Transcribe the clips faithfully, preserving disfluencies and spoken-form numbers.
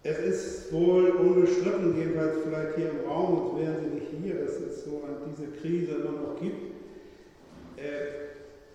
Es ist wohl unbestritten, jedenfalls vielleicht hier im Raum, sonst wären Sie nicht hier, dass es so an diese Krise immer noch gibt. Äh,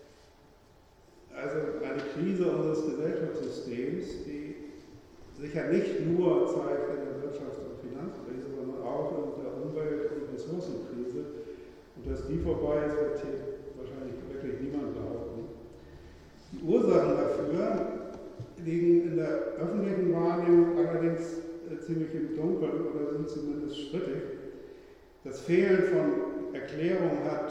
also eine Krise unseres Gesellschaftssystems, die sicher nicht nur Zeichen der Wirtschafts- und Finanzkrise, sondern auch in der Umwelt- und Ressourcenkrise. Und dass die vorbei ist, wird hier wahrscheinlich wirklich niemand behaupten. Die Ursachen dafür liegen in der öffentlichen Wahrnehmung allerdings äh, ziemlich im Dunkeln oder sind zumindest strittig. Das Fehlen von Erklärung hat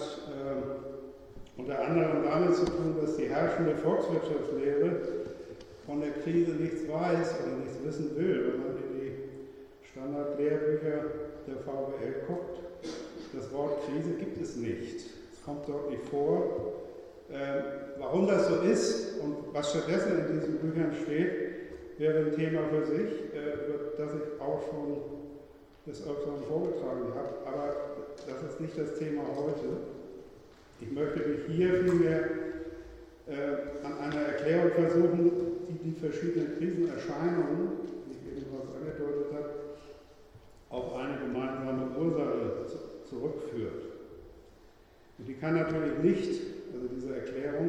äh, unter anderem damit zu tun, dass die herrschende Volkswirtschaftslehre von der Krise nichts weiß oder nichts wissen will. Wenn man in die Standardlehrbücher der V W L guckt, das Wort Krise gibt es nicht. Es kommt dort nicht vor. Ähm, warum das so ist und was stattdessen in diesen Büchern steht, wäre ein Thema für sich, äh, über das ich auch schon des Öfteren vorgetragen habe. Aber das ist nicht das Thema heute. Ich möchte mich hier vielmehr äh, an einer Erklärung versuchen, die die verschiedenen Krisenerscheinungen, die ich eben was angedeutet habe, auf eine gemeinsame Ursache zurückführt. Und die kann natürlich nicht, also diese Erklärung,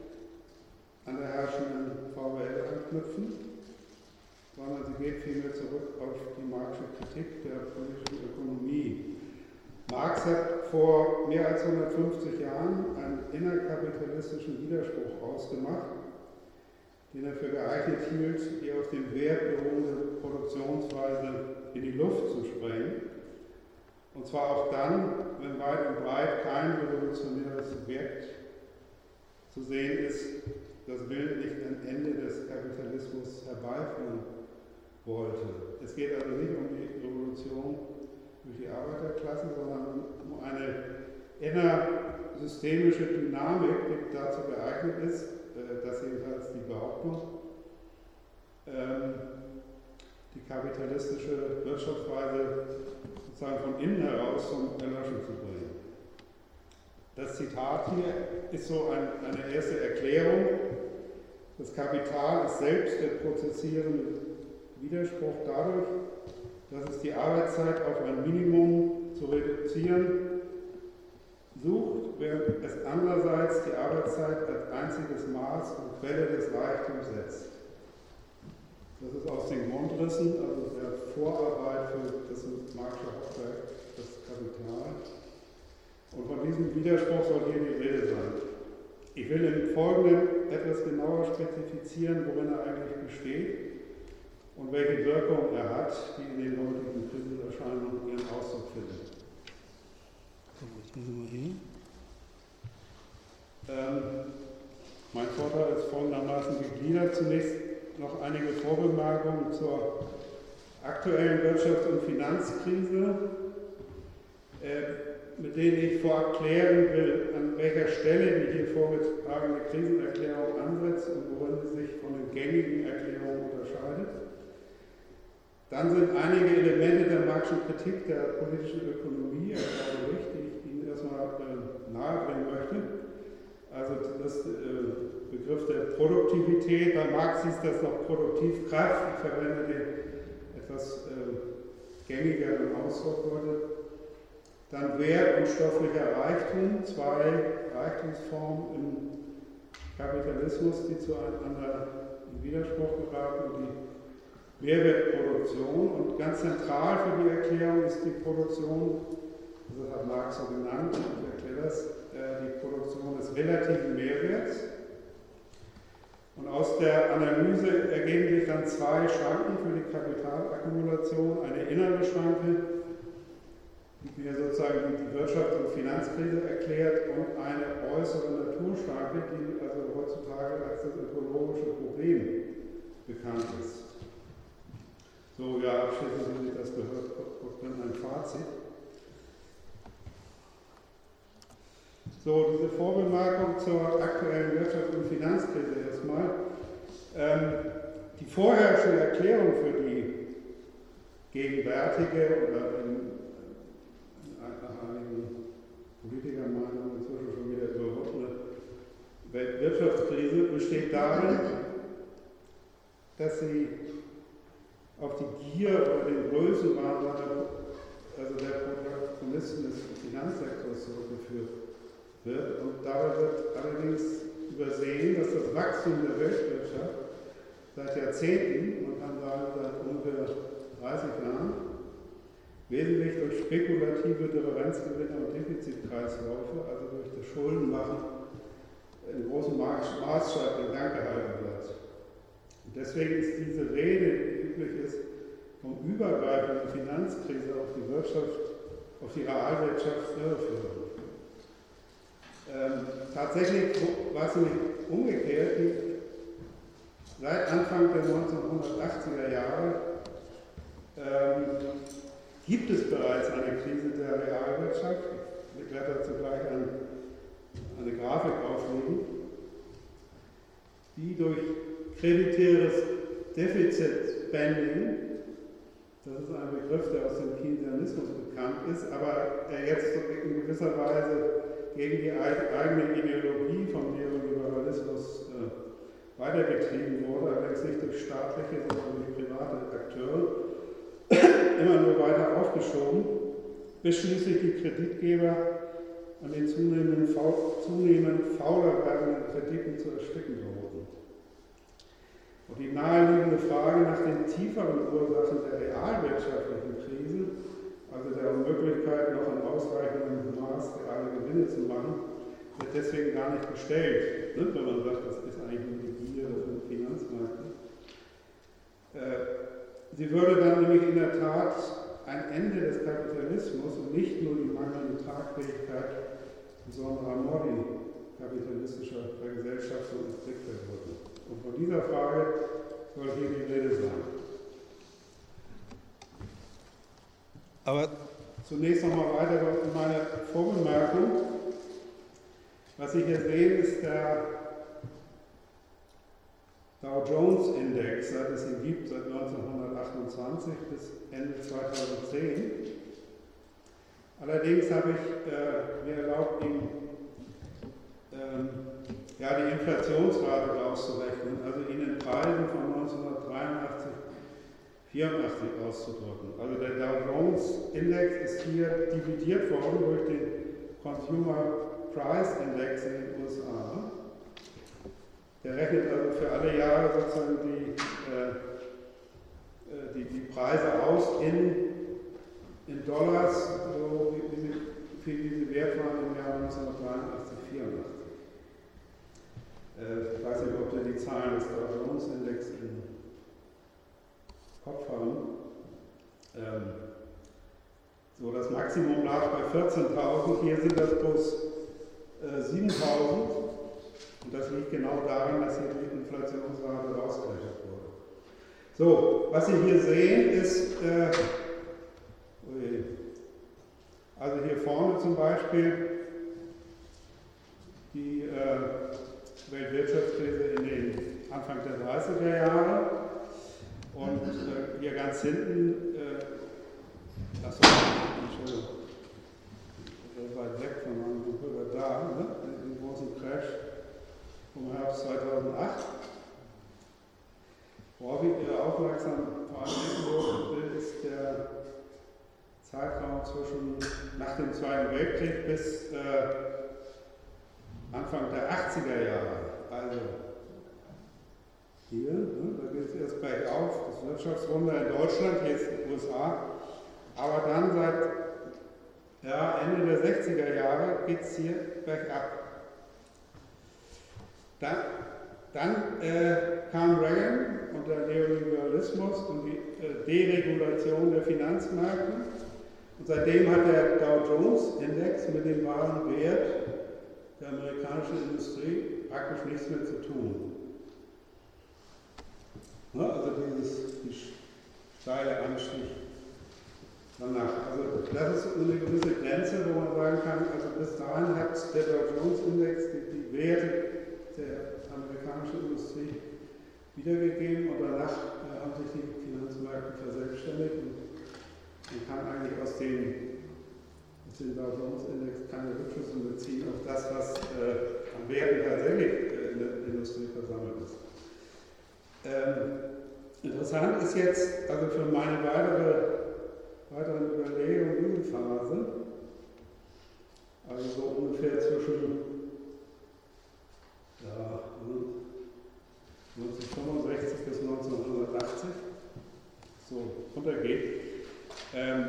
an der herrschenden V W L anknüpfen, sondern sie geht vielmehr zurück auf die Marxische Kritik der politischen Ökonomie. Marx hat vor mehr als hundertfünfzig Jahren einen innerkapitalistischen Widerspruch ausgemacht, den er für geeignet hielt, die auf dem Wert beruhende Produktionsweise in die Luft zu sprengen. Und zwar auch dann, wenn weit und breit kein revolutionäres Subjekt zu sehen ist, das willentlich ein Ende des Kapitalismus herbeiführen wollte. Es geht also nicht um die Revolution durch die Arbeiterklasse, sondern um eine innersystemische Dynamik, die dazu geeignet ist, das jedenfalls die Behauptung, die kapitalistische Wirtschaftsweise sozusagen von innen heraus zum Erlöschen zu bringen. Das Zitat hier ist so ein, eine erste Erklärung. Das Kapital ist selbst der prozessierende Widerspruch dadurch, dass es die Arbeitszeit auf ein Minimum zu reduzieren sucht, während es andererseits die Arbeitszeit als einziges Maß und Quelle des Reichtums setzt. Das ist aus den Grundrissen, also der Vorarbeit für das Marxische Hauptwerk, das Kapital. Und von diesem Widerspruch soll hier die Rede sein. Ich will im Folgenden etwas genauer spezifizieren, worin er eigentlich besteht und welche Wirkung er hat, die in den heutigen Krisenerscheinungen ihren Ausdruck finden. So, jetzt müssen wir hin. Ähm, mein Vortrag ist folgendermaßen gegliedert. Zunächst noch einige Vorbemerkungen zur aktuellen Wirtschafts- und Finanzkrise, äh, mit denen ich vorab klären will, an welcher Stelle die hier vorgetragene Krisenerklärung ansetzt und worin sie sich von den gängigen Erklärungen unterscheidet. Dann sind einige Elemente der Marxischen Kritik der politischen Ökonomie erforderlich, die ich Ihnen erstmal äh, nahebringen möchte. Also das äh, Begriff der Produktivität, bei Marx hieß das noch Produktivkraft, ich verwende den etwas äh, gängigeren Ausdruck heute. Dann Wert und stofflicher Reichtum, zwei Reichtumsformen im Kapitalismus, die zueinander in Widerspruch geraten, und die Mehrwertproduktion. Und ganz zentral für die Erklärung ist die Produktion, das hat Marx so genannt, ich erkläre das, die Produktion des relativen Mehrwerts. Und aus der Analyse ergeben sich dann zwei Schranken für die Kapitalakkumulation. Eine innere Schranke, die mir sozusagen die Wirtschafts- und Finanzkrise erklärt, und eine äußere Naturschranke, die also heutzutage als das ökologische Problem bekannt ist. So, ja, abschließend, wenn Sie das gehört, kommt dann ein Fazit. So, diese Vorbemerkung zur aktuellen Wirtschafts- und Finanzkrise erstmal. Ähm, die vorherrschende Erklärung für die gegenwärtige oder in, nach einigen Politikermeinungen inzwischen schon wieder überwundene Wirtschaftskrise besteht darin, dass sie auf die vier oder den Größenwahn also der Protagonisten des Finanzsektors zurückgeführt wird. Und dabei wird allerdings übersehen, dass das Wachstum der Weltwirtschaft seit Jahrzehnten, man kann sagen seit ungefähr dreißig Jahren, wesentlich durch spekulative Differenzgewinne und Defizitkreisläufe, also durch das Schuldenmachen, in großem Maßstab in Gang gehalten wird. Und deswegen ist diese Rede, die üblich ist, vom übergreifenden Finanzkrise auf die Wirtschaft, auf die Realwirtschaft irreführend. Ähm, tatsächlich war es nämlich umgekehrt. Die, seit Anfang der neunzehnhundertachtziger Jahre ähm, gibt es bereits eine Krise der Realwirtschaft. Ich werde dazu gleich ein, eine Grafik auflegen, die durch kreditäres Deficit-Spending, das ist ein Begriff, der aus dem Keynesianismus bekannt ist, aber der jetzt in gewisser Weise gegen die eigene Ideologie vom Neoliberalismus äh, weitergetrieben wurde, allerdings nicht durch staatliche, sondern durch private Akteure, immer nur weiter aufgeschoben, bis schließlich die Kreditgeber an den zunehmend, faul, zunehmend fauler werdenden Krediten zu ersticken drohten. Und die naheliegende Frage nach den tieferen Ursachen der realwirtschaftlichen Krisen, also der Unmöglichkeit, noch in ausreichendem Maß reale Gewinne zu machen, wird deswegen gar nicht gestellt, ne? Wenn man sagt, das ist eigentlich nur die Gier von Finanzmärkten. Äh, sie würde dann nämlich in der Tat ein Ende des Kapitalismus und nicht nur die mangelnde Tragfähigkeit besonderer Modi kapitalistischer Vergesellschaftung ins Blickfeld rücken. Und von dieser Frage soll hier die Rede sein. Aber zunächst nochmal weiter in meiner Vorbemerkung. Was Sie hier sehen, ist der Dow Jones Index, seit es ihn gibt, seit neunzehnhundertachtundzwanzig bis Ende zweitausendzehn. Allerdings habe ich äh, mir erlaubt, Ihnen ähm, ja, die Inflationsrate auszurechnen, also Ihnen Preise von neunzehnhundertdreiundachtzig bis vierundachtzig auszudrücken. Also der Dow Jones Index ist hier dividiert worden durch den Consumer Price Index in den U S A. Der rechnet also für alle Jahre sozusagen die, äh, die, die Preise aus in, in Dollars, so wie, wie viel diese wert waren im Jahr neunzehnhundertdreiundachtzig bis vierundachtzig. Äh, ich weiß nicht, ob Sie die Zahlen des Dow Jones Index im Kopf haben. Ähm, so, das Maximum lag bei vierzehntausend, hier sind das bloß äh, siebentausend. Und das liegt genau daran, dass hier die Inflationsrate rausgerechnet wurde. So, was Sie hier sehen ist, äh, also hier vorne zum Beispiel die äh, Weltwirtschaftskrise in den Anfang der dreißiger Jahre und äh, hier ganz hinten, äh, achso, Entschuldigung, weit weg von meinem Computer da, ne? Den großen Crash vom Herbst zweitausendacht. Worauf ich Ihre Aufmerksamkeit vor allem will, ist der Zeitraum zwischen nach dem Zweiten Weltkrieg bis äh, Anfang der achtziger Jahre. Also hier, ne, da geht es erst bergauf, das Wirtschaftswunder in Deutschland, hier ist die U S A, aber dann seit ja, Ende der sechziger Jahre geht es hier bergab. Dann, dann äh, kam Reagan und der Neoliberalismus und die äh, Deregulation der Finanzmärkte. Und seitdem hat der Dow Jones Index mit dem wahren Wert der amerikanischen Industrie praktisch nichts mehr zu tun. Ne, also dieses die steile Anstieg danach. Also das ist eine gewisse Grenze, wo man sagen kann, also bis dahin hat der Dow Jones Index die, die Werte der amerikanischen Industrie wiedergegeben und danach äh, haben sich die Finanzmärkte verselbstständigt und man kann eigentlich aus dem, aus dem Dow Jones Index keine Rückschlüsse beziehen auf das, was äh, an Werten tatsächlich äh, in der Industrie versammelt ist. Ähm, Interessant ist jetzt, also für meine weitere, weiteren Überlegungen diese Phase, also so ungefähr zwischen ja, neunzehnhundertfünfundsechzig bis neunzehnhundertachtzig, so runtergeht. Ähm,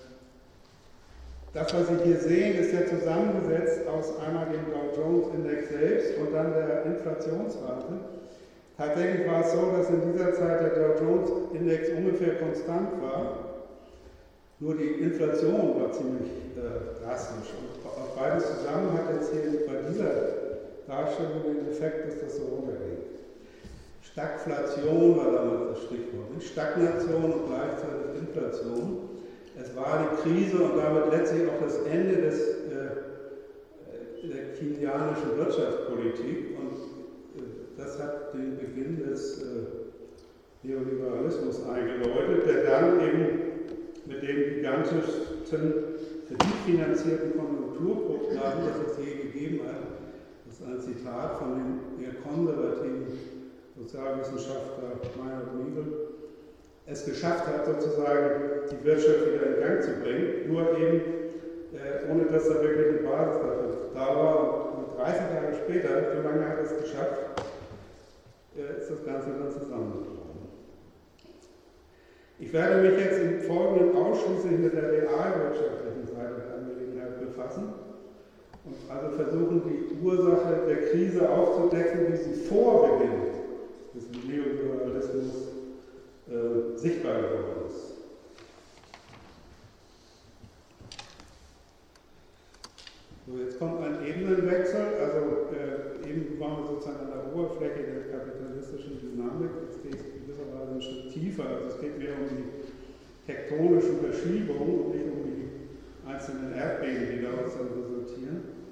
das, was Sie hier sehen, ist ja zusammengesetzt aus einmal dem Dow Jones Index selbst und dann der Inflationsrate. Tatsächlich war es so, dass in dieser Zeit der Dow Jones Index ungefähr konstant war, nur die Inflation war ziemlich äh, drastisch. Und beides zusammen hat jetzt hier bei dieser Darstellung den Effekt, dass das so runtergeht. Stagflation war damals das Stichwort, nicht? Stagnation und gleichzeitig Inflation. Es war die Krise und damit letztlich auch das Ende des, äh, der keynesianischen Wirtschaftspolitik und äh, das hat den Beginn des äh, Neoliberalismus eingeläutet, der dann eben mit dem gigantischen kreditfinanzierten Konjunkturprogramm, das es je gegeben hat, das ist ein Zitat von dem eher konservativen Sozialwissenschaftler Meyer Riegel, es geschafft hat, sozusagen die Wirtschaft wieder in Gang zu bringen, nur eben äh, ohne dass da wirklich eine Basis dafür da war. Und dreißig Jahre später, so lange hat es geschafft, äh, ist das Ganze dann zusammengebrochen. Ich werde mich jetzt im Folgenden ausschließlich mit der realwirtschaftlichen Seite der Angelegenheit befassen und also versuchen, die Ursache der Krise aufzudecken, wie sie vor Beginn des Neoliberalismus äh, sichtbar geworden ist. So, jetzt kommt ein Ebenenwechsel, also äh, eben waren wir sozusagen an der Oberfläche der kapitalistischen Dynamik, jetzt geht es in gewisser Weise einen Schritt tiefer, also es geht mehr um die tektonischen Verschiebungen und nicht um die einzelnen Erdbeben, die daraus dann resultieren.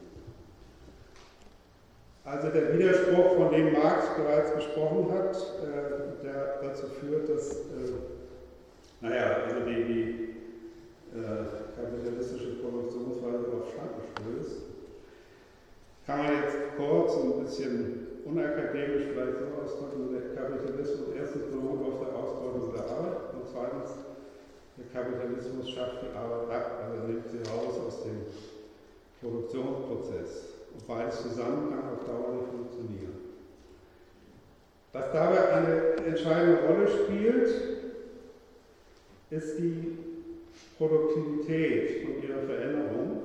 Also der Widerspruch, von dem Marx bereits gesprochen hat, äh, der dazu führt, dass, äh, naja, also die, die äh, kapitalistische Produktionsweise auf Schranken stößt, kann man jetzt kurz und ein bisschen unakademisch vielleicht so ausdrücken, der Kapitalismus erstens beruht auf der Ausbeutung der Arbeit und zweitens, der Kapitalismus schafft die Arbeit ab, also nimmt sie raus aus dem Produktionsprozess. Und beides zusammen kann auf Dauer nicht funktionieren. Was dabei eine entscheidende Rolle spielt, ist die Produktivität und ihre Veränderung.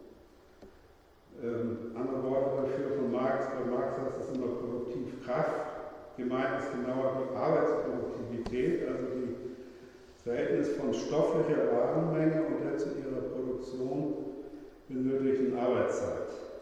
Ähm, andere Worte dafür von Marx, bei Marx heißt es immer Produktivkraft. Gemeint ist genauer die Arbeitsproduktivität, also das Verhältnis von stofflicher Warenmenge und der zu ihrer Produktion benötigten Arbeitszeit.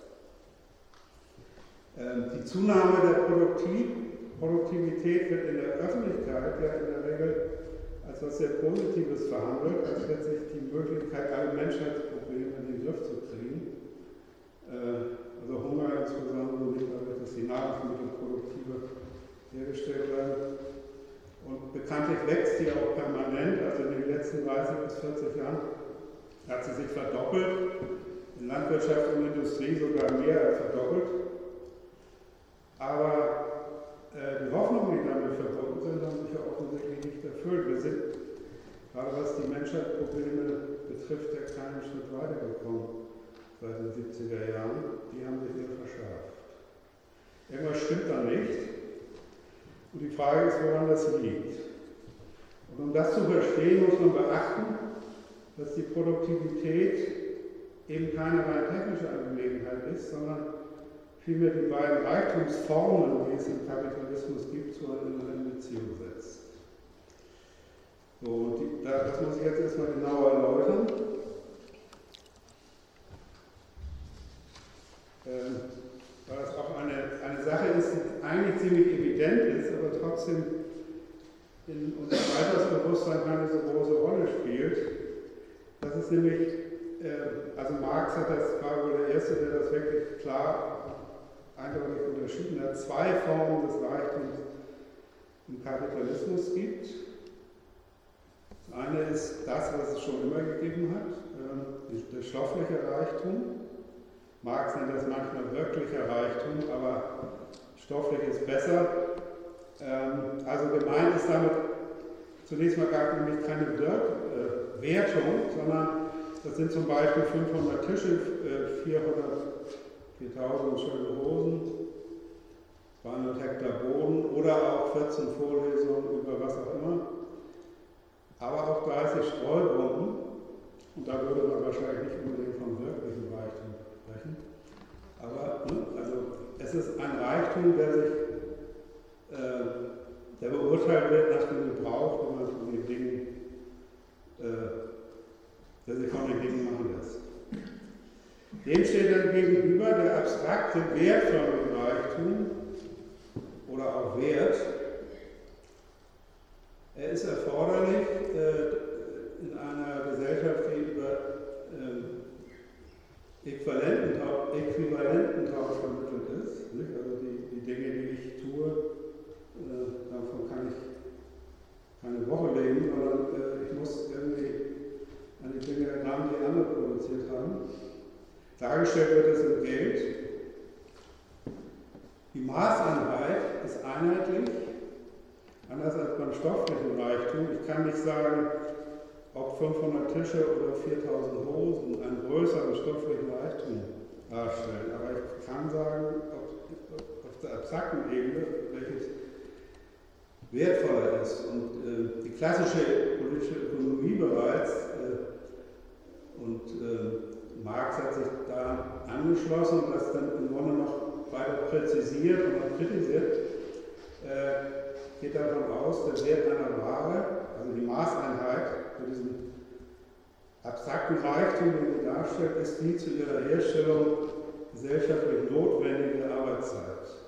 Die Zunahme der Produktiv Produktivität wird in der Öffentlichkeit ja in der Regel als etwas sehr Positives verhandelt, als letztlich die Möglichkeit, alle Menschheitsprobleme in den Griff zu kriegen. Also Hunger insbesondere, nicht dadurch, dass die Nahrungsmittel produktiver hergestellt werden. Und bekanntlich wächst die auch permanent, also in den letzten dreißig bis vierzig Jahren hat sie sich verdoppelt, in Landwirtschaft und Industrie sogar mehr als verdoppelt. Aber äh, die Hoffnungen, die damit verbunden sind, haben sich ja offensichtlich nicht erfüllt. Wir sind, gerade was die Menschheitsprobleme betrifft, ja keinen Schritt weitergekommen seit den siebziger Jahren. Die haben sich eher verschärft. Irgendwas stimmt da nicht. Und die Frage ist, woran das liegt. Und um das zu verstehen, muss man beachten, dass die Produktivität eben keine rein technische Angelegenheit ist, sondern vielmehr die beiden Reichtumsformen, die es im Kapitalismus gibt, zueinander in Beziehung setzt. So, und die, das muss ich jetzt erstmal genauer erläutern. Ähm, weil es auch eine, eine Sache ist, die eigentlich ziemlich evident ist, aber trotzdem in unserem Altersbewusstsein keine so große Rolle spielt. Das ist nämlich, äh, also Marx hat das, war wohl der Erste, der das wirklich klar eindeutig unterschieden hat, zwei Formen des Reichtums im Kapitalismus gibt. Das eine ist das, was es schon immer gegeben hat, äh, der stoffliche Reichtum. Marx nennt das manchmal wirklicher Reichtum, aber stofflich ist besser. Ähm, also gemeint ist damit zunächst mal gar nämlich keine Wertung, äh, sondern das sind zum Beispiel fünfhundert Tische, äh, vierhundert, viertausend schöne Hosen, zweihundert Hektar Boden oder auch vierzehn Vorlesungen über was auch immer, aber auch dreißig Streubomben. Und da würde man wahrscheinlich nicht unbedingt vom wirklichen Reichtum sprechen. Aber ne, also es ist ein Reichtum, der sich äh, der beurteilt wird nach dem Gebrauch, den man von den Dingen, äh, der sich von den Dingen machen lässt. Dem steht dann gegenüber der abstrakte, wertförmige Reichtum oder auch Wert. Er ist erforderlich äh, in einer Gesellschaft, die über äh, Äquivalententausch, Äquivalententausch vermittelt ist. Nicht? Also die, die Dinge, die ich tue, äh, davon kann ich keine Woche leben, sondern äh, ich muss irgendwie an die Dinge erinnern, die andere produziert haben. Dargestellt wird es in Geld. Die Maßeinheit ist einheitlich, anders als beim stofflichen Reichtum. Ich kann nicht sagen, ob fünfhundert Tische oder viertausend Hosen einen größeren stofflichen Reichtum darstellen. Aber ich kann sagen, ob, auf der abstrakten Ebene, welches wertvoller ist. Und äh, die klassische politische Ökonomie bereits, äh, und äh, Marx hat sich da angeschlossen und das dann im Grunde noch weiter präzisiert und auch kritisiert, äh, geht davon aus, der Wert einer Ware, also die Maßeinheit für diesen abstrakten Reichtum, den sie darstellt, ist die zu ihrer Herstellung gesellschaftlich notwendige Arbeitszeit.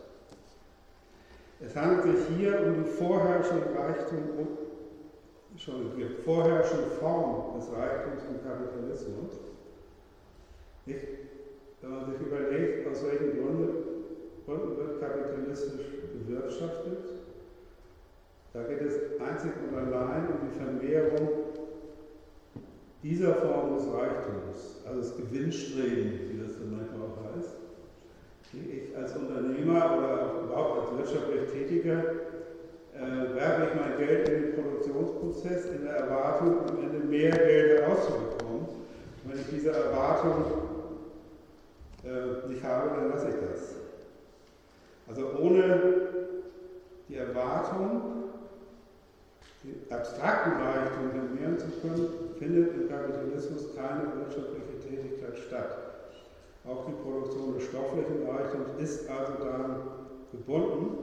Es handelt sich hier um die vorherrschende Reichtum und schon die vorherrschende Form des Reichtums im Kapitalismus. Nicht? Wenn man sich überlegt, aus welchen Gründen, Gründen wird kapitalistisch bewirtschaftet, da geht es einzig und allein um die Vermehrung dieser Form des Reichtums, also das Gewinnstreben, wie das dann manchmal auch heißt. Ich als Unternehmer oder überhaupt als wirtschaftlich Tätiger äh, werfe ich mein Geld in den Produktionsprozess in der Erwartung, am Ende mehr Geld herauszubekommen. Und wenn ich diese Erwartung äh, nicht habe, dann lasse ich das. Also ohne die Erwartung, den abstrakten Reichtum vermehren zu können, findet im Kapitalismus keine wirtschaftliche Tätigkeit statt. Auch die Produktion des stofflichen Reichtums ist also daran gebunden.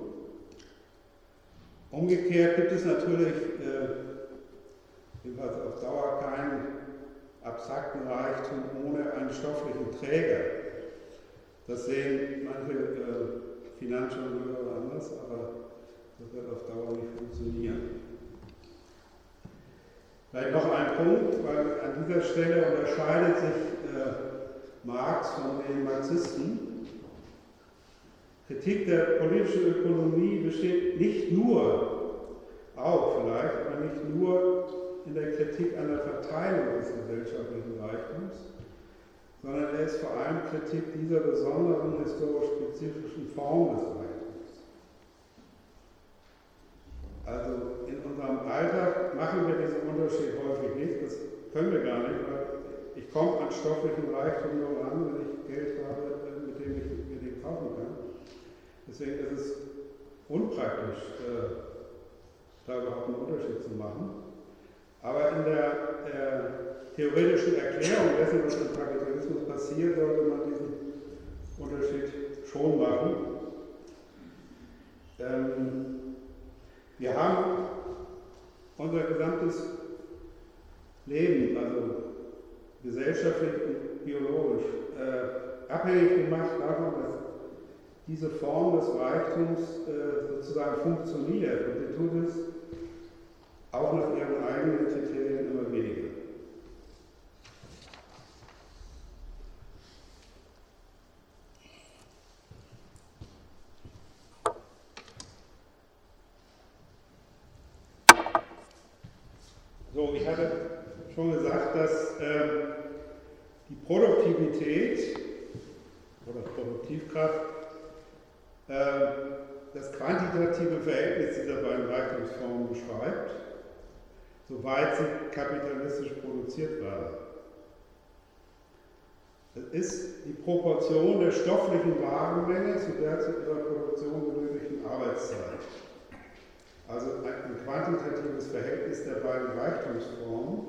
Umgekehrt gibt es natürlich äh, jedenfalls auf Dauer keinen abstrakten Reichtum ohne einen stofflichen Träger. Das sehen manche äh, Finanzingenieure anders, aber das wird auf Dauer nicht funktionieren. Vielleicht noch ein Punkt, weil an dieser Stelle unterscheidet sich äh, Marx von den Marxisten. Kritik der politischen Ökonomie besteht nicht nur, auch vielleicht, aber nicht nur in der Kritik an der Verteilung des gesellschaftlichen Reichtums, sondern er ist vor allem Kritik dieser besonderen historisch-spezifischen Form des Reichtums. Also in unserem Alltag machen wir diesen Unterschied häufig nicht, das können wir gar nicht, weil ich komme an stofflichen Reichtum nur ran, wenn ich Geld habe, mit dem ich mir den kaufen kann. Deswegen ist es unpraktisch, äh, da überhaupt einen Unterschied zu machen. Aber in der äh, theoretischen Erklärung dessen, was im Kapitalismus passiert, sollte man diesen Unterschied schon machen. Ähm, wir haben unser gesamtes Leben, also gesellschaftlich und biologisch, äh, abhängig gemacht davon, dass diese Form des Reichtums äh, sozusagen funktioniert. Und sie tut es auch nach ihren eigenen Kriterien immer weniger. So, ich hatte schon gesagt, dass äh, die Produktivität oder Produktivkraft äh, das quantitative Verhältnis dieser beiden Reichtumsformen beschreibt. soweit sie kapitalistisch produziert werden. Das ist die Proportion der stofflichen Warenmenge zu der zu ihrer Produktion benötigten Arbeitszeit. Also ein quantitatives Verhältnis der beiden Reichtumsformen.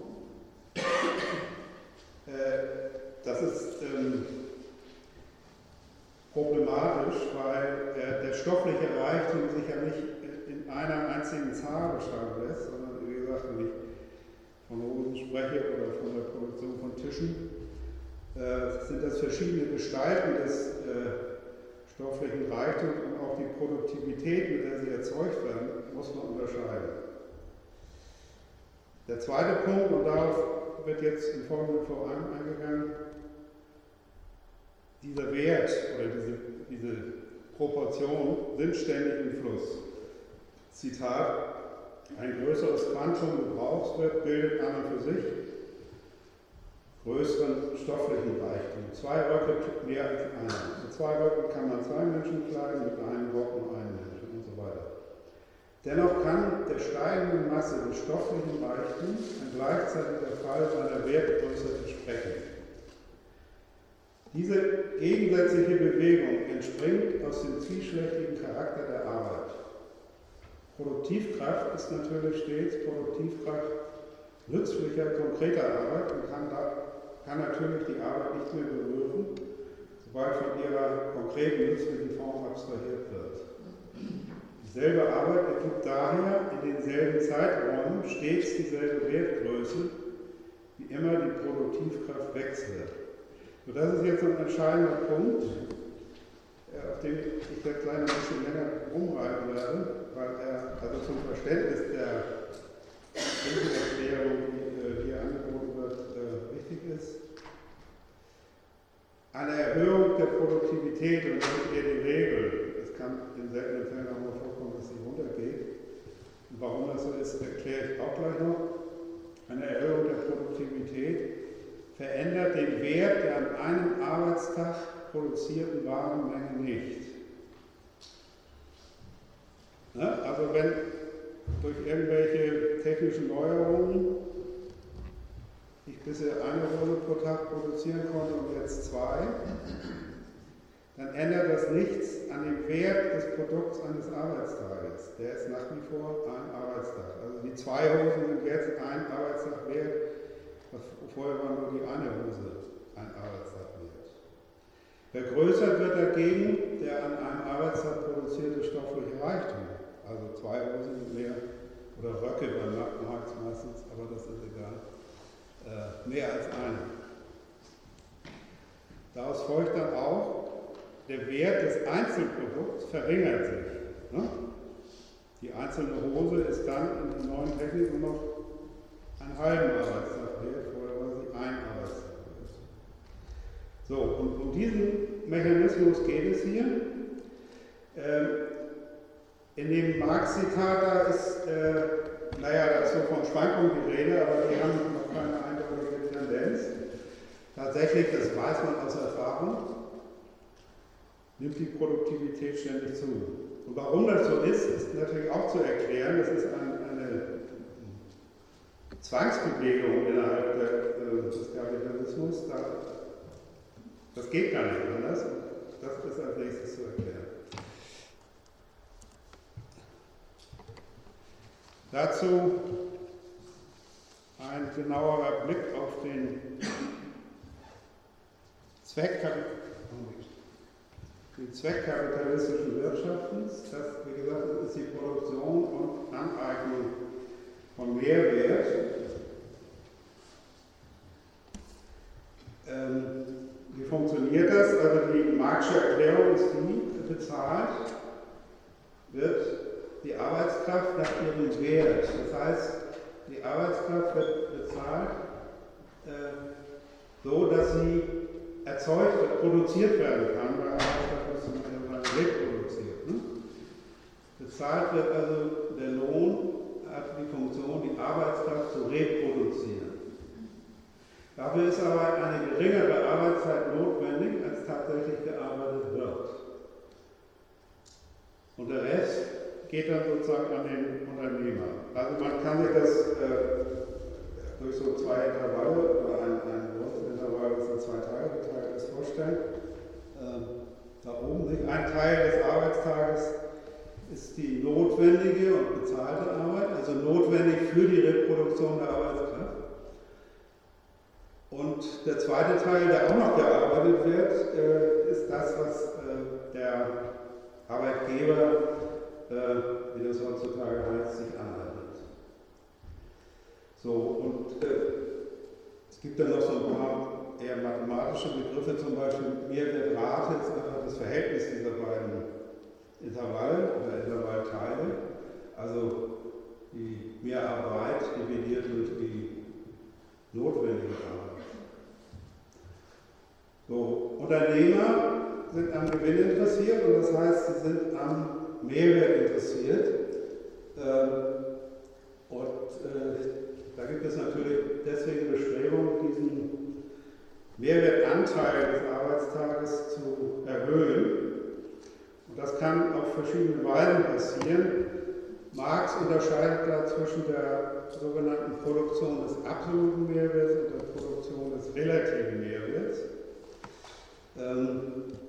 Das ist ähm, problematisch, weil äh, der stoffliche Reichtum sich ja nicht in einer einzigen Zahl beschreiben lässt, sondern wie gesagt, wenn ich von Hosen spreche oder von der Produktion von Tischen, äh, sind das verschiedene Gestalten des äh, stofflichen Reichtums und auch die Produktivität, mit der sie erzeugt werden, muss man unterscheiden. Der zweite Punkt, und darauf wird jetzt im Folgenden voran eingegangen, dieser Wert oder diese, diese Proportion sind ständig im Fluss. Zitat: Ein größeres Quantum Gebrauchswert bildet an und für sich größeren stofflichen Reichtum. Zwei Röcke mehr als einer. Mit zwei Röcken kann man zwei Menschen kleiden, mit einem Rock nur einen Menschen und so weiter. Dennoch kann der steigenden Masse des stofflichen Reichtums ein gleichzeitiger Fall seiner Wertgröße entsprechen. Diese gegensätzliche Bewegung entspringt aus dem zwiespältigen Charakter der Arbeit. Produktivkraft ist natürlich stets Produktivkraft nützlicher, konkreter Arbeit und kann, da, kann natürlich die Arbeit nicht mehr berühren, sobald von ihrer konkreten nützlichen Form abstrahiert wird. Dieselbe Arbeit ergibt daher in denselben Zeiträumen stets dieselbe Wertgröße, wie immer die Produktivkraft wechselt. So, das ist jetzt ein entscheidender Punkt, auf den ich jetzt leider ein bisschen länger rumreiten werde, weil er also zum Verständnis der Erklärung, die hier angeboten wird, wichtig ist. Eine Erhöhung der Produktivität, und das ist eher die Regel, es kann in seltenen Fällen auch mal vorkommen, dass sie runtergeht. Und warum das so ist, erkläre ich auch gleich noch. Eine Erhöhung der Produktivität verändert den Wert der an einem Arbeitstag produzierten Warenmenge nicht. Ne? Also wenn durch irgendwelche technischen Neuerungen ich bisher eine Hose pro Tag produzieren konnte und jetzt zwei, dann ändert das nichts an dem Wert des Produkts eines Arbeitstages. Der ist nach wie vor ein Arbeitstag. Also die zwei Hosen sind jetzt ein Arbeitstag wert, vorher war nur die eine Hose ein Arbeitstag wert. Vergrößert wird dagegen der an einem Arbeitstag produzierte stoffliche Reichtum. Also zwei Hosen sind mehr, oder Röcke beim Markt meistens, aber das ist egal, äh, mehr als eine. Daraus folgt dann auch, der Wert des Einzelprodukts verringert sich. Ne? Die einzelne Hose ist dann in der neuen Technik nur noch einen halben Arbeitstag wert, vorher war sie ein Arbeitstag wert. So, und um diesen Mechanismus geht es hier. Ähm, in dem Marx-Zitat da ist, äh, naja, da ist so von Schwankungen die Rede, aber die haben noch keine eindeutige Tendenz. Tatsächlich, das weiß man aus Erfahrung, nimmt die Produktivität ständig zu. Und warum das so ist, ist natürlich auch zu erklären. Das ist ein, eine Zwangsbewegung innerhalb der, äh, des Kapitalismus. Da, das geht gar nicht anders. Und das ist als nächstes zu erklären. Dazu ein genauerer Blick auf den Zweck, den Zweck kapitalistischen Wirtschaftens. Das, wie gesagt, ist die Produktion und Aneignung von Mehrwert. Ähm, wie funktioniert das? Also die Marxische Erklärung ist die, bezahlt wird die Arbeitskraft nach ihrem Wert. Das heißt, die Arbeitskraft wird bezahlt äh, so, dass sie erzeugt und produziert werden kann, weil Arbeitskraft ist immer reproduziert. Ne? Bezahlt wird also der Lohn, hat die Funktion, die Arbeitskraft zu reproduzieren. Dafür ist aber eine geringere Arbeitszeit notwendig, als tatsächlich gearbeitet wird. Und der Rest geht dann sozusagen an den Unternehmer. Also man kann sich das äh, durch so zwei Intervalle oder ein, ein Grundintervall, das in zwei Teile geteilt ist, vorstellen. Ähm, da oben nicht. Ein Teil des Arbeitstages ist die notwendige und bezahlte Arbeit, also notwendig für die Reproduktion der Arbeitskraft. Und der zweite Teil, der auch noch gearbeitet wird, äh, ist das, was äh, der Arbeitgeber, äh, wie das heutzutage heißt, sich aneignet. So, und äh, es gibt dann noch so ein paar eher mathematische Begriffe, zum Beispiel Mehrwertrate ist einfach das Verhältnis dieser beiden Intervalle oder Intervallteile, also die Mehrarbeit dividiert durch die notwendige Arbeit. So, Unternehmer sind am Gewinn interessiert und das heißt, sie sind am Mehrwert interessiert. Ähm, und äh, da gibt es natürlich deswegen Bestrebungen, diesen Mehrwertanteil des Arbeitstages zu erhöhen. Und das kann auf verschiedene Weisen passieren. Marx unterscheidet da zwischen der sogenannten Produktion des absoluten Mehrwerts und der Produktion des relativen Mehrwerts. Ähm,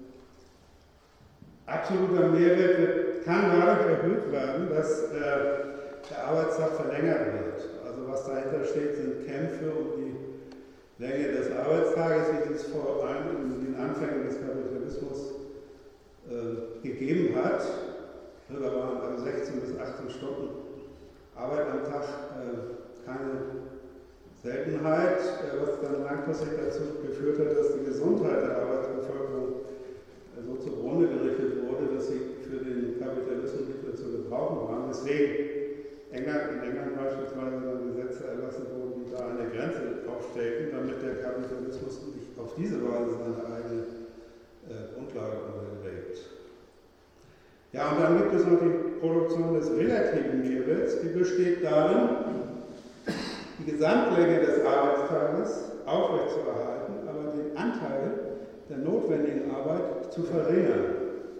absoluter Mehrwert wird, kann dadurch erhöht werden, dass äh, der Arbeitstag verlängert wird. Also was dahinter steht, sind Kämpfe um die Länge des Arbeitstages, wie es vor allem in den Anfängen des Kapitalismus äh, gegeben hat. Da waren also sechzehn bis achtzehn Stunden Arbeit am Tag äh, keine Seltenheit, äh, was dann langfristig dazu geführt hat, dass die Gesundheit der Arbeitsbevölkerung äh, so zugrunde gerichtet wurde, dass sie für den Kapitalismus nicht mehr zu gebrauchen waren. Deswegen England, in England beispielsweise dann Gesetze erlassen wurden, die da eine Grenze aufstellten, damit der Kapitalismus nicht auf diese Weise seine eigene äh, Grundlage untergräbt. Ja, und dann gibt es noch die Produktion des relativen Mehrwerts, die besteht darin, die Gesamtlänge des Arbeitstages aufrechtzuerhalten, aber den Anteil der notwendigen Arbeit zu verringern.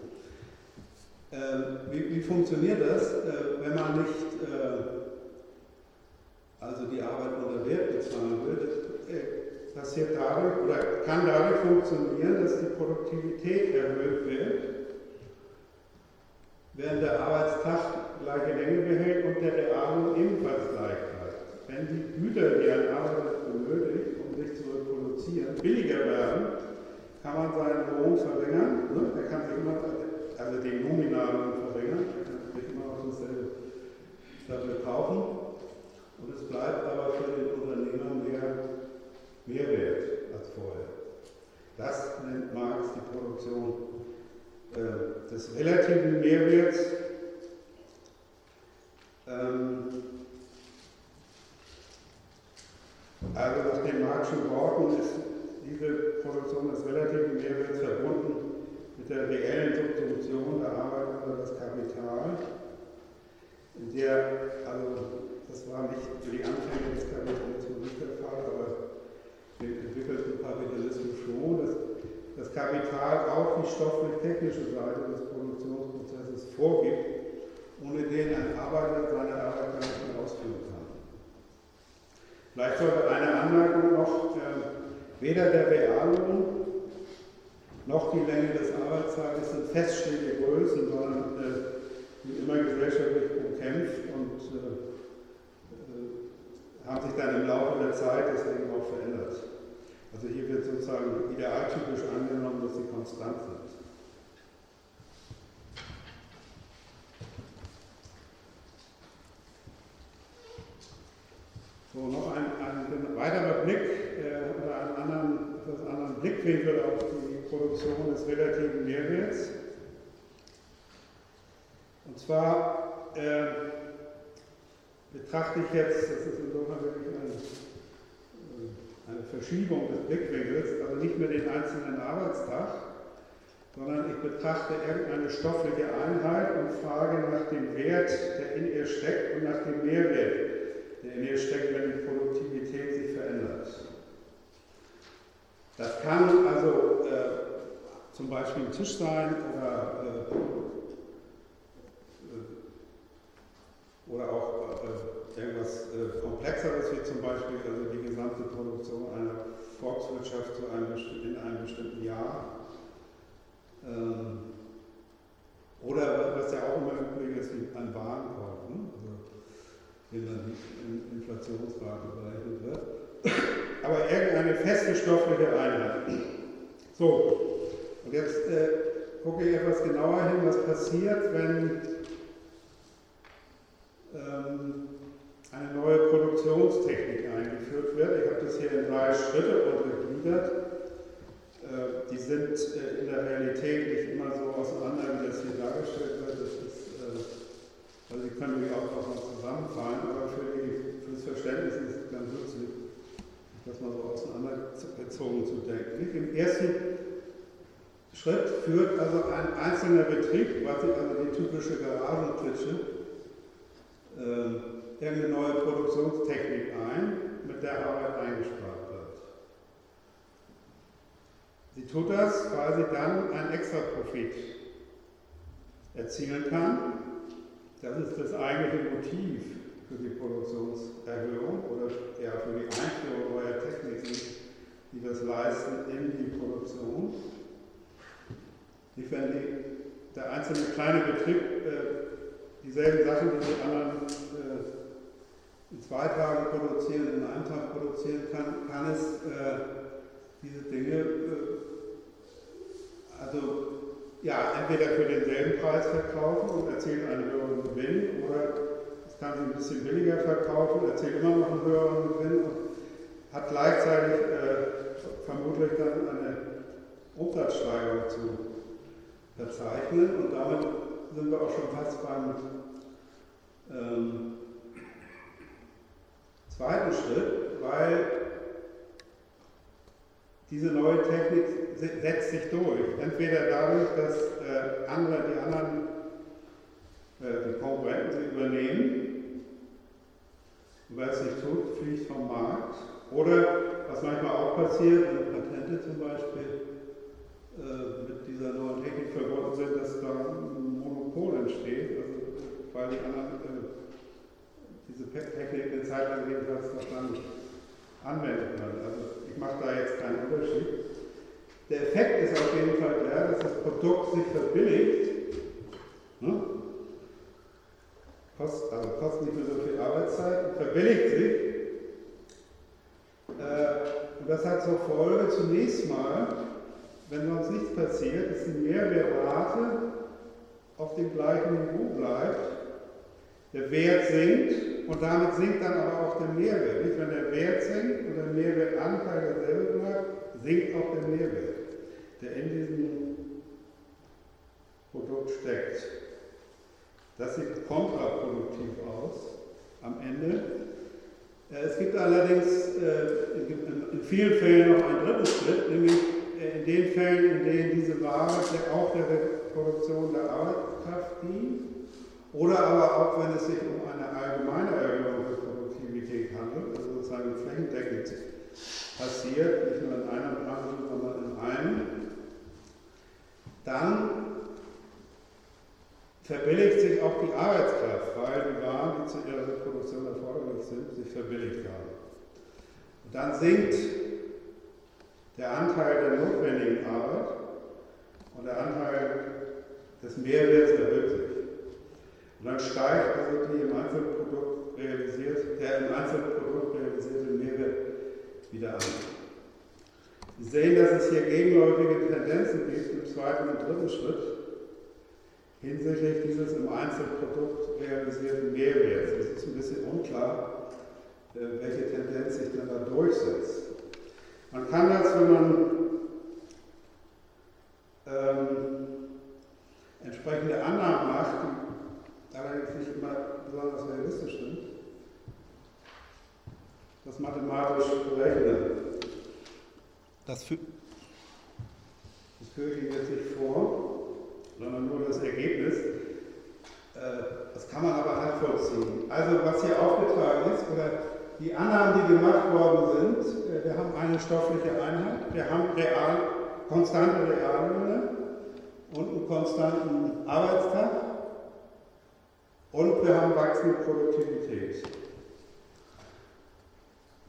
Ähm, wie, wie funktioniert das, äh, wenn man nicht äh, also die Arbeit unter Wert bezahlen will? Das äh, passiert dadurch oder kann dadurch funktionieren, dass die Produktivität erhöht wird, während der Arbeitstag gleiche Länge behält und der Reallohn ebenfalls gleich bleibt. Wenn die Güter, die ein Arbeiter benötigt, um sich zu reproduzieren, billiger werden, kann man seinen Lohn verringern. Ne? Er kann sich immer, also den nominalen verringern, er kann sich immer auf dasselbe dafür kaufen. Und es bleibt aber für den Unternehmer mehr Mehrwert als vorher. Das nennt Marx die Produktion des relativen Mehrwerts. Ähm, also nach den Marxischen Worten ist diese Produktion des relativen Mehrwerts verbunden mit der reellen Subsumption der Arbeit unter das Kapital, in der, also das war nicht für die Anfänge des Kapitalismus nicht der Fall, aber den entwickelten Kapitalismus schon, dass das Kapital auch die stofflich-technische Seite des Produktionsprozesses vorgibt, ohne den ein Arbeiter seine Arbeit gar nicht mehr ausführen kann. Vielleicht sollte eine Anmerkung noch, äh, weder der Reallohn noch die Länge des Arbeitstages sind feststehende Größen, sondern äh, sind immer gesellschaftlich umkämpft und äh, äh, haben sich dann im Laufe der Zeit deswegen auch verändert. Also hier wird sozusagen idealtypisch angenommen, dass sie konstant sind. So, noch ein, ein weiterer Blick äh, oder einen anderen, etwas anderen Blickwinkel auf die Produktion des relativen Mehrwerts. Und zwar äh, betrachte ich jetzt, das ist insofern wirklich ein eine Verschiebung des Blickwinkels, also nicht mehr den einzelnen Arbeitstag, sondern ich betrachte irgendeine stoffliche Einheit und frage nach dem Wert, der in ihr steckt und nach dem Mehrwert, der in ihr steckt, wenn die Produktivität sich verändert. Das kann also äh, zum Beispiel ein Tisch sein oder äh, Beispiel also die gesamte Produktion einer Volkswirtschaft zu einem, in einem bestimmten Jahr. Ähm, oder was ja auch immer üblich ist, ein Warenkorb, ne? Also, wenn dann die Inflationsrate berechnet wird. Aber irgendeine feste stoffliche Einheit. So, und jetzt äh, gucke ich etwas genauer hin, was passiert, wenn ähm, eine neue Produktionstechnik eingeführt wird. Ich habe das hier in drei Schritte untergliedert. Äh, die sind äh, in der Realität nicht immer so auseinander, wie das hier dargestellt wird. Das ist, äh, also die können durchaus auch noch zusammenfallen, aber für, die, für das Verständnis ist es ganz nützlich, das mal so auseinandergezogen zu denken. Im ersten Schritt führt also ein einzelner Betrieb, was ich also die typische Garagenklitsche, äh, irgendeine neue Produktionstechnik ein, mit der Arbeit eingespart wird. Sie tut das, weil sie dann einen Extraprofit erzielen kann. Das ist das eigentliche Motiv für die Produktionserhöhung oder eher für die Einführung neuer Techniken, die das leisten in die Produktion. Nicht, wenn die, der einzelne kleine Betrieb äh, dieselben Sachen, die die anderen äh, in zwei Tagen produzieren, in einem Tag produzieren kann, kann es äh, diese Dinge, äh, also ja, entweder für denselben Preis verkaufen und erzielen einen höheren Gewinn, oder es kann sie ein bisschen billiger verkaufen, erzielt immer noch einen höheren Gewinn und hat gleichzeitig äh, vermutlich dann eine Umsatzsteigerung zu verzeichnen, und damit sind wir auch schon fast beim ähm, zweiten Schritt, weil diese neue Technik setzt sich durch. Entweder dadurch, dass äh, andere, die anderen, äh, die Konkurrenten sie übernehmen, und wer es nicht tut, fliegt vom Markt. Oder, was manchmal auch passiert, wenn Patente zum Beispiel äh, mit dieser neuen Technik verbunden sind, dass da ein Monopol entsteht, also, weil die anderen äh, diese Technik eine Zeit lang jedenfalls verstanden anwenden können. Also ich mache da jetzt keinen Unterschied. Der Effekt ist auf jeden Fall der, dass das Produkt sich verbilligt, ne? Kost, also kostet nicht mehr so viel Arbeitszeit und verbilligt sich. Äh, und das hat zur Folge zunächst mal, wenn sonst nichts passiert, dass die Mehrwertrate auf dem gleichen Niveau bleibt, der Wert sinkt und damit sinkt dann aber auch der Mehrwert. Nicht? Wenn der Wert sinkt und der Mehrwertanteil derselbe bleibt, sinkt auch der Mehrwert, der in diesem Produkt steckt. Das sieht kontraproduktiv aus am Ende. Es gibt allerdings in vielen Fällen noch einen dritten Schritt, nämlich in den Fällen, in denen diese Ware auch der Reproduktion der Arbeitskraft dient, oder aber auch, wenn es sich um eine allgemeine Erhöhung der Produktivität handelt, also sozusagen flächendeckend passiert, nicht nur in einer Branche, sondern in allen, dann verbilligt sich auch die Arbeitskraft, weil die Waren, die zu ihrer Reproduktion erforderlich sind, sich verbilligt haben. Und dann sinkt der Anteil der notwendigen Arbeit und der Anteil des Mehrwerts erhöht sich. Und dann steigt also die im Einzelprodukt realisiert, der im Einzelprodukt realisierte Mehrwert wieder an. Sie sehen, dass es hier gegenläufige Tendenzen gibt im zweiten und dritten Schritt hinsichtlich dieses im Einzelprodukt realisierten Mehrwerts. Es ist ein bisschen unklar, welche Tendenz sich dann da durchsetzt. Man kann das, wenn man ähm, entsprechende Annahmen macht, die allerdings nicht immer besonders realistisch sind, das mathematisch berechnen. Das, fü das führe ich Ihnen jetzt nicht vor, sondern nur das Ergebnis. Das kann man aber nachvollziehen. Also was hier aufgetragen ist, oder die Annahmen, die gemacht worden sind, wir haben eine stoffliche Einheit, wir haben real, konstante Reallöhne und einen konstanten Arbeitstag und wir haben wachsende Produktivität.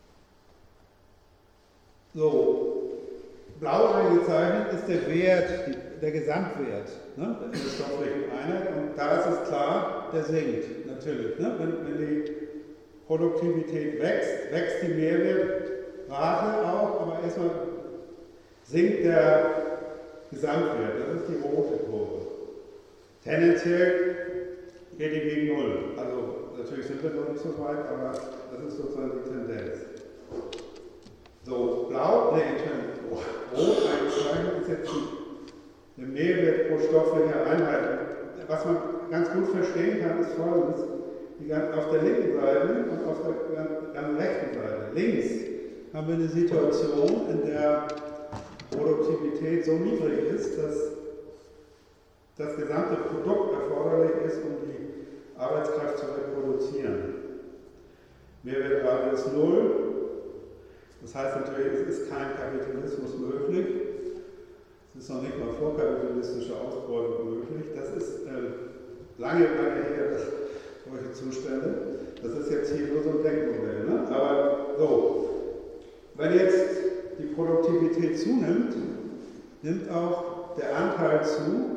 So, blau eingezeichnet ist der Wert, die, der Gesamtwert, ne, der stofflichen Einheit, und da ist es klar, der sinkt natürlich. Ne? Wenn, wenn die Produktivität wächst, wächst die Mehrwertrate auch, aber erstmal sinkt der Gesamtwert, das ist die rote Kurve. Tendenziell geht die gegen Null. Also natürlich sind wir noch nicht so weit, aber das ist sozusagen die Tendenz. So, blau, nee, rot eingezeichnet ist jetzt der Mehrwert pro stoffliche Einheit. Was man ganz gut verstehen kann, ist folgendes. Die, auf der linken Seite und auf der ganz rechten Seite. Links haben wir eine Situation, in der Produktivität so niedrig ist, dass das gesamte Produkt erforderlich ist, um die Arbeitskraft zu reproduzieren. Mehrwertrate ist null. Das heißt natürlich, es ist kein Kapitalismus möglich. Es ist noch nicht mal vorkapitalistische Ausbeutung möglich. Das ist äh, lange, lange her, das, solche Zustände. Das ist jetzt hier nur so ein Denkmodell. Ne? Aber so, wenn jetzt die Produktivität zunimmt, nimmt auch der Anteil zu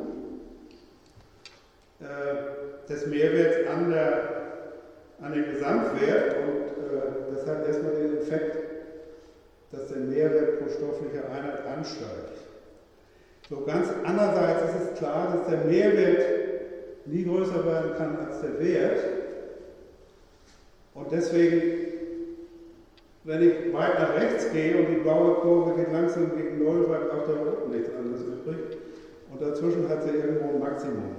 äh, des Mehrwerts an, der, an den Gesamtwert, und äh, das hat erstmal den Effekt, dass der Mehrwert pro stoffliche Einheit ansteigt. So, ganz andererseits ist es klar, dass der Mehrwert nie größer werden kann als der Wert, und deswegen, wenn ich weit nach rechts gehe und die blaue Kurve geht langsam gegen Null, bleibt auf der roten nichts anderes übrig, und dazwischen hat sie irgendwo ein Maximum.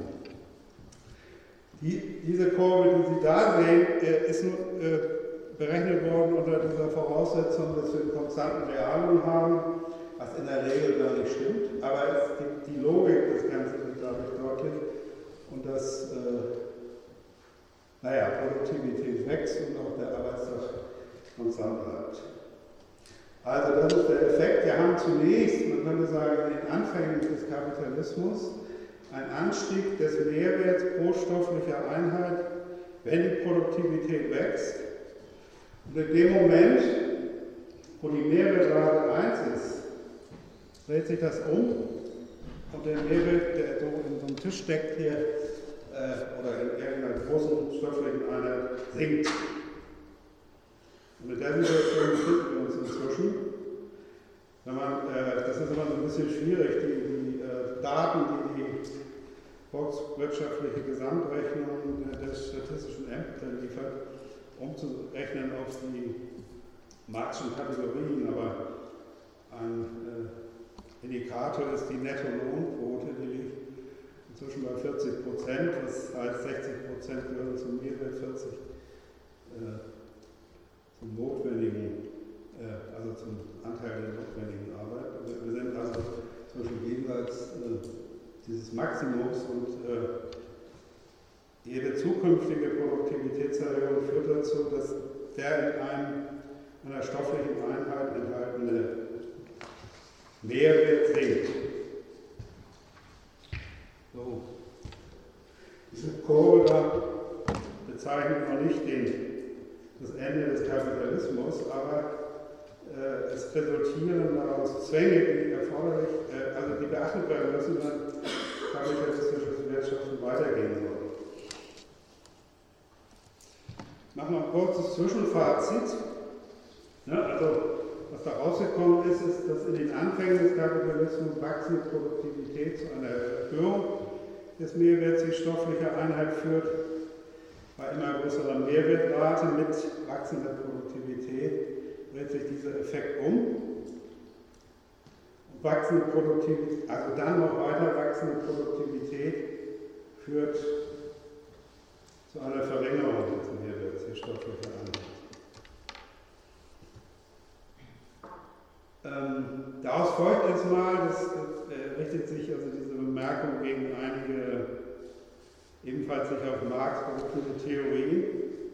Die, diese Kurve, die Sie da sehen, ist nur äh, berechnet worden unter dieser Voraussetzung, dass wir einen konstanten Reallohn haben, was in der Regel gar nicht stimmt, aber es gibt die Logik des Ganzen wird dadurch deutlich, und dass äh, naja, Produktivität wächst und auch der Arbeitstag konstant bleibt. Also das ist der Effekt. Wir haben zunächst, man könnte sagen, in den Anfängen des Kapitalismus einen Anstieg des Mehrwerts pro stofflicher Einheit, wenn die Produktivität wächst. Und in dem Moment, wo die Mehrwertrate eins ist, dreht sich das um, und der Mehrwert, der so in so einem Tisch steckt hier, äh, oder in irgendeiner großen stofflichen Einheit, sinkt. Und in der Situation befinden wir uns inzwischen. Wenn man, äh, das ist immer so ein bisschen schwierig, die, die äh, Daten, die die volkswirtschaftliche Gesamtrechnung des Statistischen Ämtern liefert, umzurechnen auf die marxischen Kategorien, aber ein äh, Indikator ist die Nettolohnquote, die liegt inzwischen bei vierzig Prozent, das heißt sechzig Prozent gehören zum Mehrwert, vierzig äh, zum notwendigen, äh, also zum Anteil der notwendigen Arbeit. Wir sind also zwischen jenseits äh, dieses Maximums, und äh, jede zukünftige Produktivitätserhöhung führt dazu, dass der in einem, einer stofflichen Einheit enthaltene Mehrwert sinkt. So. Diese Kurve da bezeichnet noch nicht den, das Ende des Kapitalismus, aber äh, es resultieren daraus Zwänge, die erforderlich, äh, also die beachtet werden müssen, wenn kapitalistisches Wirtschaften weitergehen soll. Machen wir ein kurzes Zwischenfazit. Ja, also, was da rausgekommen ist, ist, dass in den Anfängen des Kapitalismus wachsende Produktivität zu einer Erhöhung des Mehrwerts je stofflicher Einheit führt, bei immer größerer Mehrwertrate mit wachsender Produktivität dreht sich dieser Effekt um. Und wachsende Produktivität, also dann noch weiter wachsende Produktivität führt zu einer Verringerung des Mehrwerts je stofflicher Einheit. Ähm, daraus folgt erstmal, das, das äh, richtet sich also diese Bemerkung gegen einige ebenfalls sich auf Marx berufene Theorien,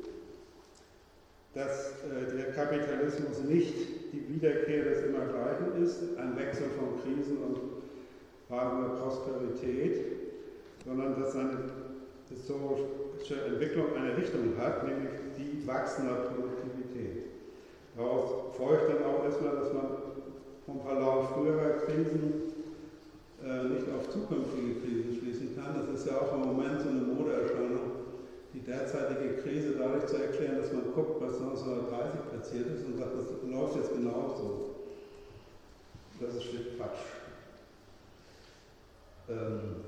dass äh, der Kapitalismus nicht die Wiederkehr des Immergleichen ist, ein Wechsel von Krisen und wahrender Prosperität, sondern dass seine historische Entwicklung eine Richtung hat, nämlich die wachsender Produktivität. Daraus folgt dann auch erstmal, dass man vom Verlauf früherer Krisen äh, nicht auf zukünftige Krisen schließen kann. Das ist ja auch im Moment so eine Modeerscheinung, die derzeitige Krise dadurch zu erklären, dass man guckt, was neunzehnhundertdreißig passiert ist und sagt, das läuft jetzt genauso. Das ist schlicht Quatsch. Ähm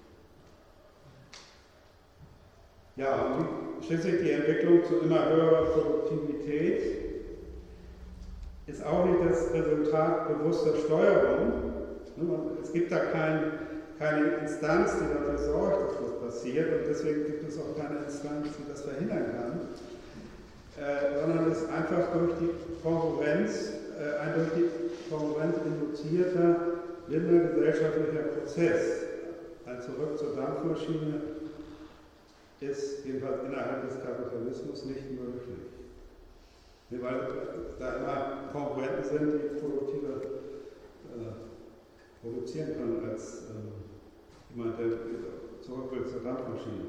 ja, und schließlich die Entwicklung zu immer höherer Produktivität ist auch nicht das Resultat bewusster Steuerung. Es gibt da kein, keine Instanz, die dafür sorgt, dass das passiert, und deswegen gibt es auch keine Instanz, die das verhindern kann, äh, sondern es ist einfach durch die Konkurrenz, äh, ein durch die Konkurrenz induzierter, blinder gesellschaftlicher Prozess. Ein Zurück zur Dampfmaschine ist jedenfalls innerhalb des Kapitalismus nicht möglich. Weil da immer Konkurrenten sind, die produktiver äh, produzieren können als äh, jemand, der zurück will zur Dampfmaschine.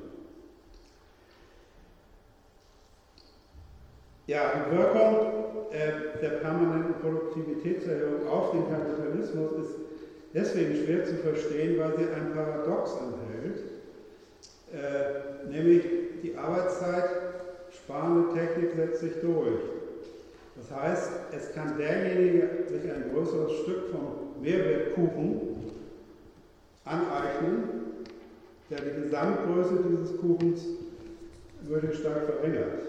Ja, die Wirkung äh, der permanenten Produktivitätserhöhung auf den Kapitalismus ist deswegen schwer zu verstehen, weil sie ein Paradox enthält, äh, nämlich die Arbeitszeit sparende Technik setzt sich durch. Das heißt, es kann derjenige sich ein größeres Stück vom Mehrwertkuchen aneignen, der die Gesamtgröße dieses Kuchens wirklich stark verringert.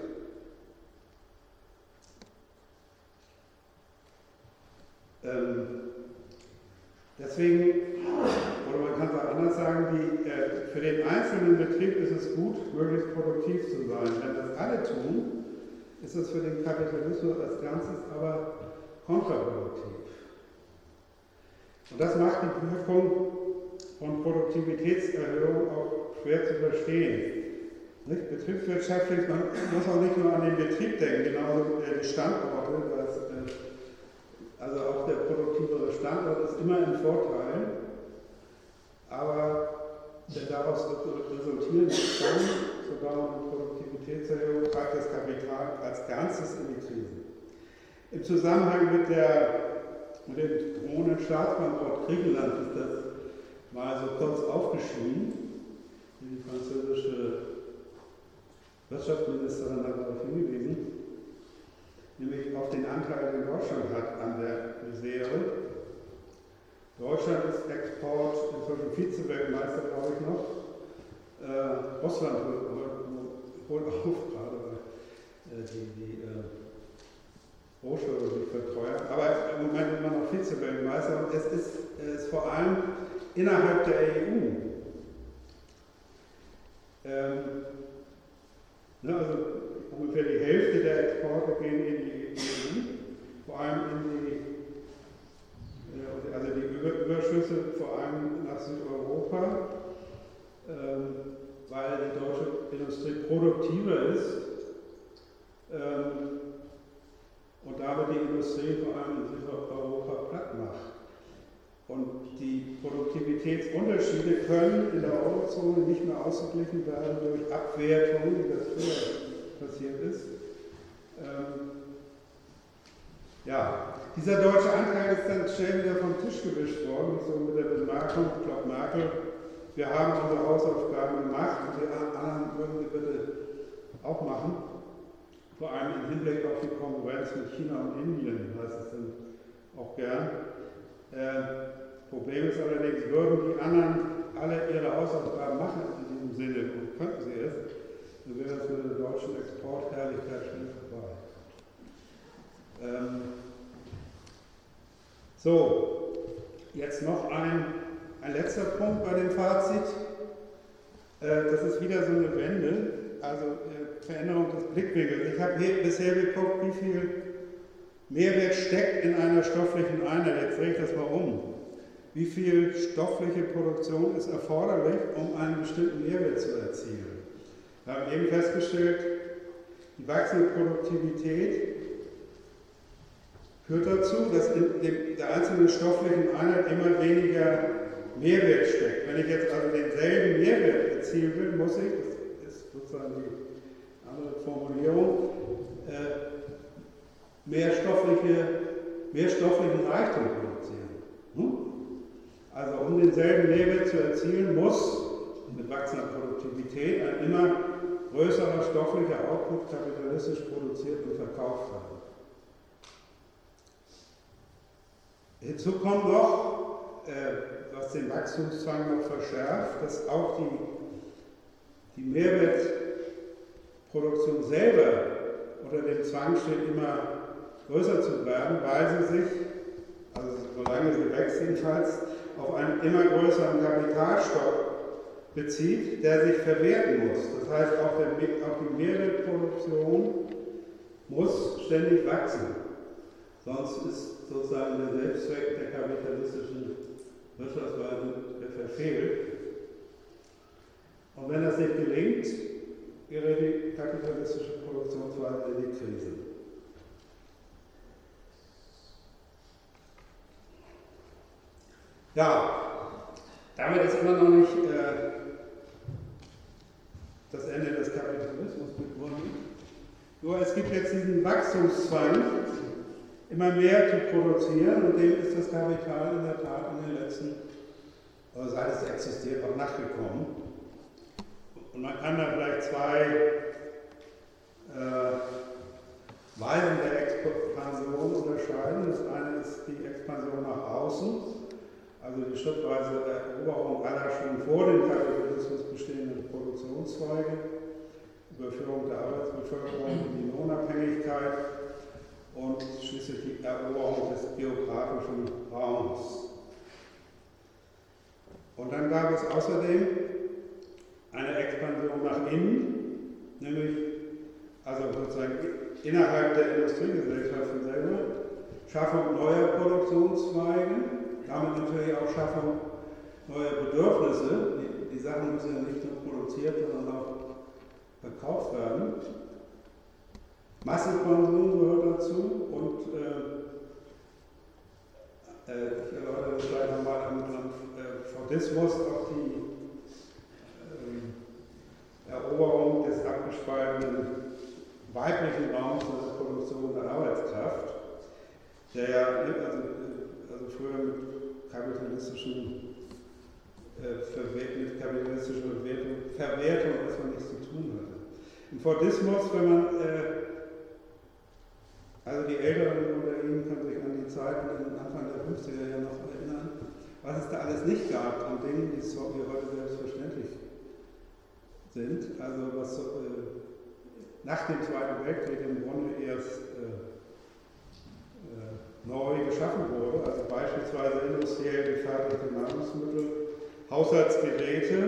Ähm, deswegen, oder man kann es auch anders sagen, die, äh, für den einzelnen Betrieb ist es gut, möglichst produktiv zu sein. Wenn das alle tun, ist es für den Kapitalismus als Ganzes aber kontraproduktiv. Und das macht die Wirkung von Produktivitätserhöhung auch schwer zu verstehen. Nicht? Betriebswirtschaftlich, man muss auch nicht nur an den Betrieb denken, genauso äh, die Standorte, das, äh, also auch der produktivere Standort ist immer ein Vorteil, aber der daraus resultierende Zwang zur dauernden Produktivitätserhöhung treibt das Kapital als Ganzes in die Krise. Im Zusammenhang mit, der, mit dem drohenden Staatsbankrott Griechenlands ist das mal so kurz aufgeschrieben. Die französische Wirtschaftsministerin hat darauf hingewiesen, nämlich auf den Anteil, den Deutschland hat an der Misere. Deutschland ist Export, inzwischen Vize-Weltmeister, glaube ich noch. Äh, Russland holt auf gerade, weil äh, die, die äh, Rohstoffe sich verteuern. Aber im Moment immer noch Vize-Weltmeister, und es ist, es ist vor allem innerhalb der E U. Ähm, ne, also ungefähr die Hälfte der Exporte gehen in die E U, vor allem in die also die Überschüsse vor allem nach Südeuropa, ähm, weil die deutsche Industrie produktiver ist ähm, und damit die Industrie vor allem in Südeuropa platt macht. Und die Produktivitätsunterschiede können in der Eurozone nicht mehr ausgeglichen werden durch Abwertung, wie das früher passiert ist. Ähm, Ja, dieser deutsche Anteil ist dann schnell wieder vom Tisch gewischt worden, so mit der Bemerkung, ich glaube Merkel, wir haben unsere Hausaufgaben gemacht und die anderen würden sie bitte auch machen, vor allem im Hinblick auf die Konkurrenz mit China und Indien, heißt es dann auch gern. Äh, Problem ist allerdings, würden die anderen alle ihre Hausaufgaben machen in diesem Sinne und könnten sie es, dann wäre das mit der deutschen Exportherrlichkeit schnell vorbei. Ähm, so, jetzt noch ein, ein letzter Punkt bei dem Fazit. Äh, das ist wieder so eine Wende, also äh, Veränderung des Blickwinkels. Ich habe hier bisher geguckt, wie viel Mehrwert steckt in einer stofflichen Einheit. Jetzt drehe ich das mal um. Wie viel stoffliche Produktion ist erforderlich, um einen bestimmten Mehrwert zu erzielen? Wir haben eben festgestellt, die wachsende Produktivität führt dazu, dass in der einzelnen stofflichen Einheit immer weniger Mehrwert steckt. Wenn ich jetzt also denselben Mehrwert erzielen will, muss ich, das ist sozusagen die andere Formulierung, äh, mehr stoffliche mehr stofflichen Reichtum produzieren. Hm? Also um denselben Mehrwert zu erzielen, muss mit wachsender Produktivität ein immer größerer stofflicher Output kapitalistisch produziert und verkauft werden. Hinzu kommt noch, äh, was den Wachstumszwang noch verschärft, dass auch die, die Mehrwertproduktion selber unter dem Zwang steht, immer größer zu werden, weil sie sich, also solange sie wächst jedenfalls, auf einen immer größeren Kapitalstock bezieht, der sich verwerten muss. Das heißt, auch, der, auch die Mehrwertproduktion muss ständig wachsen. Sonst ist sozusagen der Selbstzweck der kapitalistischen Wirtschaftsweise verfehlt. Und wenn das nicht gelingt, gerät die kapitalistische Produktionsweise in die Krise. Ja, damit ist immer noch nicht äh, das Ende des Kapitalismus begründet. Nur es gibt jetzt diesen Wachstumszwang, immer mehr zu produzieren, und dem ist das Kapital in der Tat in den letzten, also seit es existiert, auch nachgekommen. Und man kann da vielleicht zwei äh, Weisen der Expansion unterscheiden. Das eine ist die Expansion nach außen, also die schrittweise Eroberung aller schon vor dem Kapitalismus bestehenden Produktionszweige, Überführung der Arbeitsbevölkerung in die Lohnabhängigkeit und schließlich die Eroberung des geografischen Raums. Und dann gab es außerdem eine Expansion nach innen, nämlich also sozusagen innerhalb der Industriegesellschaften selber, Schaffung neuer Produktionszweige, damit natürlich auch Schaffung neuer Bedürfnisse. Die, die Sachen müssen ja nicht nur produziert, sondern auch verkauft werden. Massenkonsum gehört dazu und äh, äh, ich erläutere das gleich nochmal am äh, Fordismus, auch die äh, Eroberung des abgespaltenen weiblichen Raums in der Produktion der Arbeitskraft, der ja also, also früher mit kapitalistischen äh, mit kapitalistischer Verwertung, Verwertung erstmal nichts zu tun hatte. Im Fordismus, wenn man äh, also die Älteren unter Ihnen können sich an die Zeiten Anfang der fünfziger Jahre noch erinnern, was es da alles nicht gab an Dingen, die heute selbstverständlich sind. Also was äh, nach dem Zweiten Weltkrieg im Grunde erst äh, äh, neu geschaffen wurde, also beispielsweise industriell gefertigte Nahrungsmittel, Haushaltsgeräte.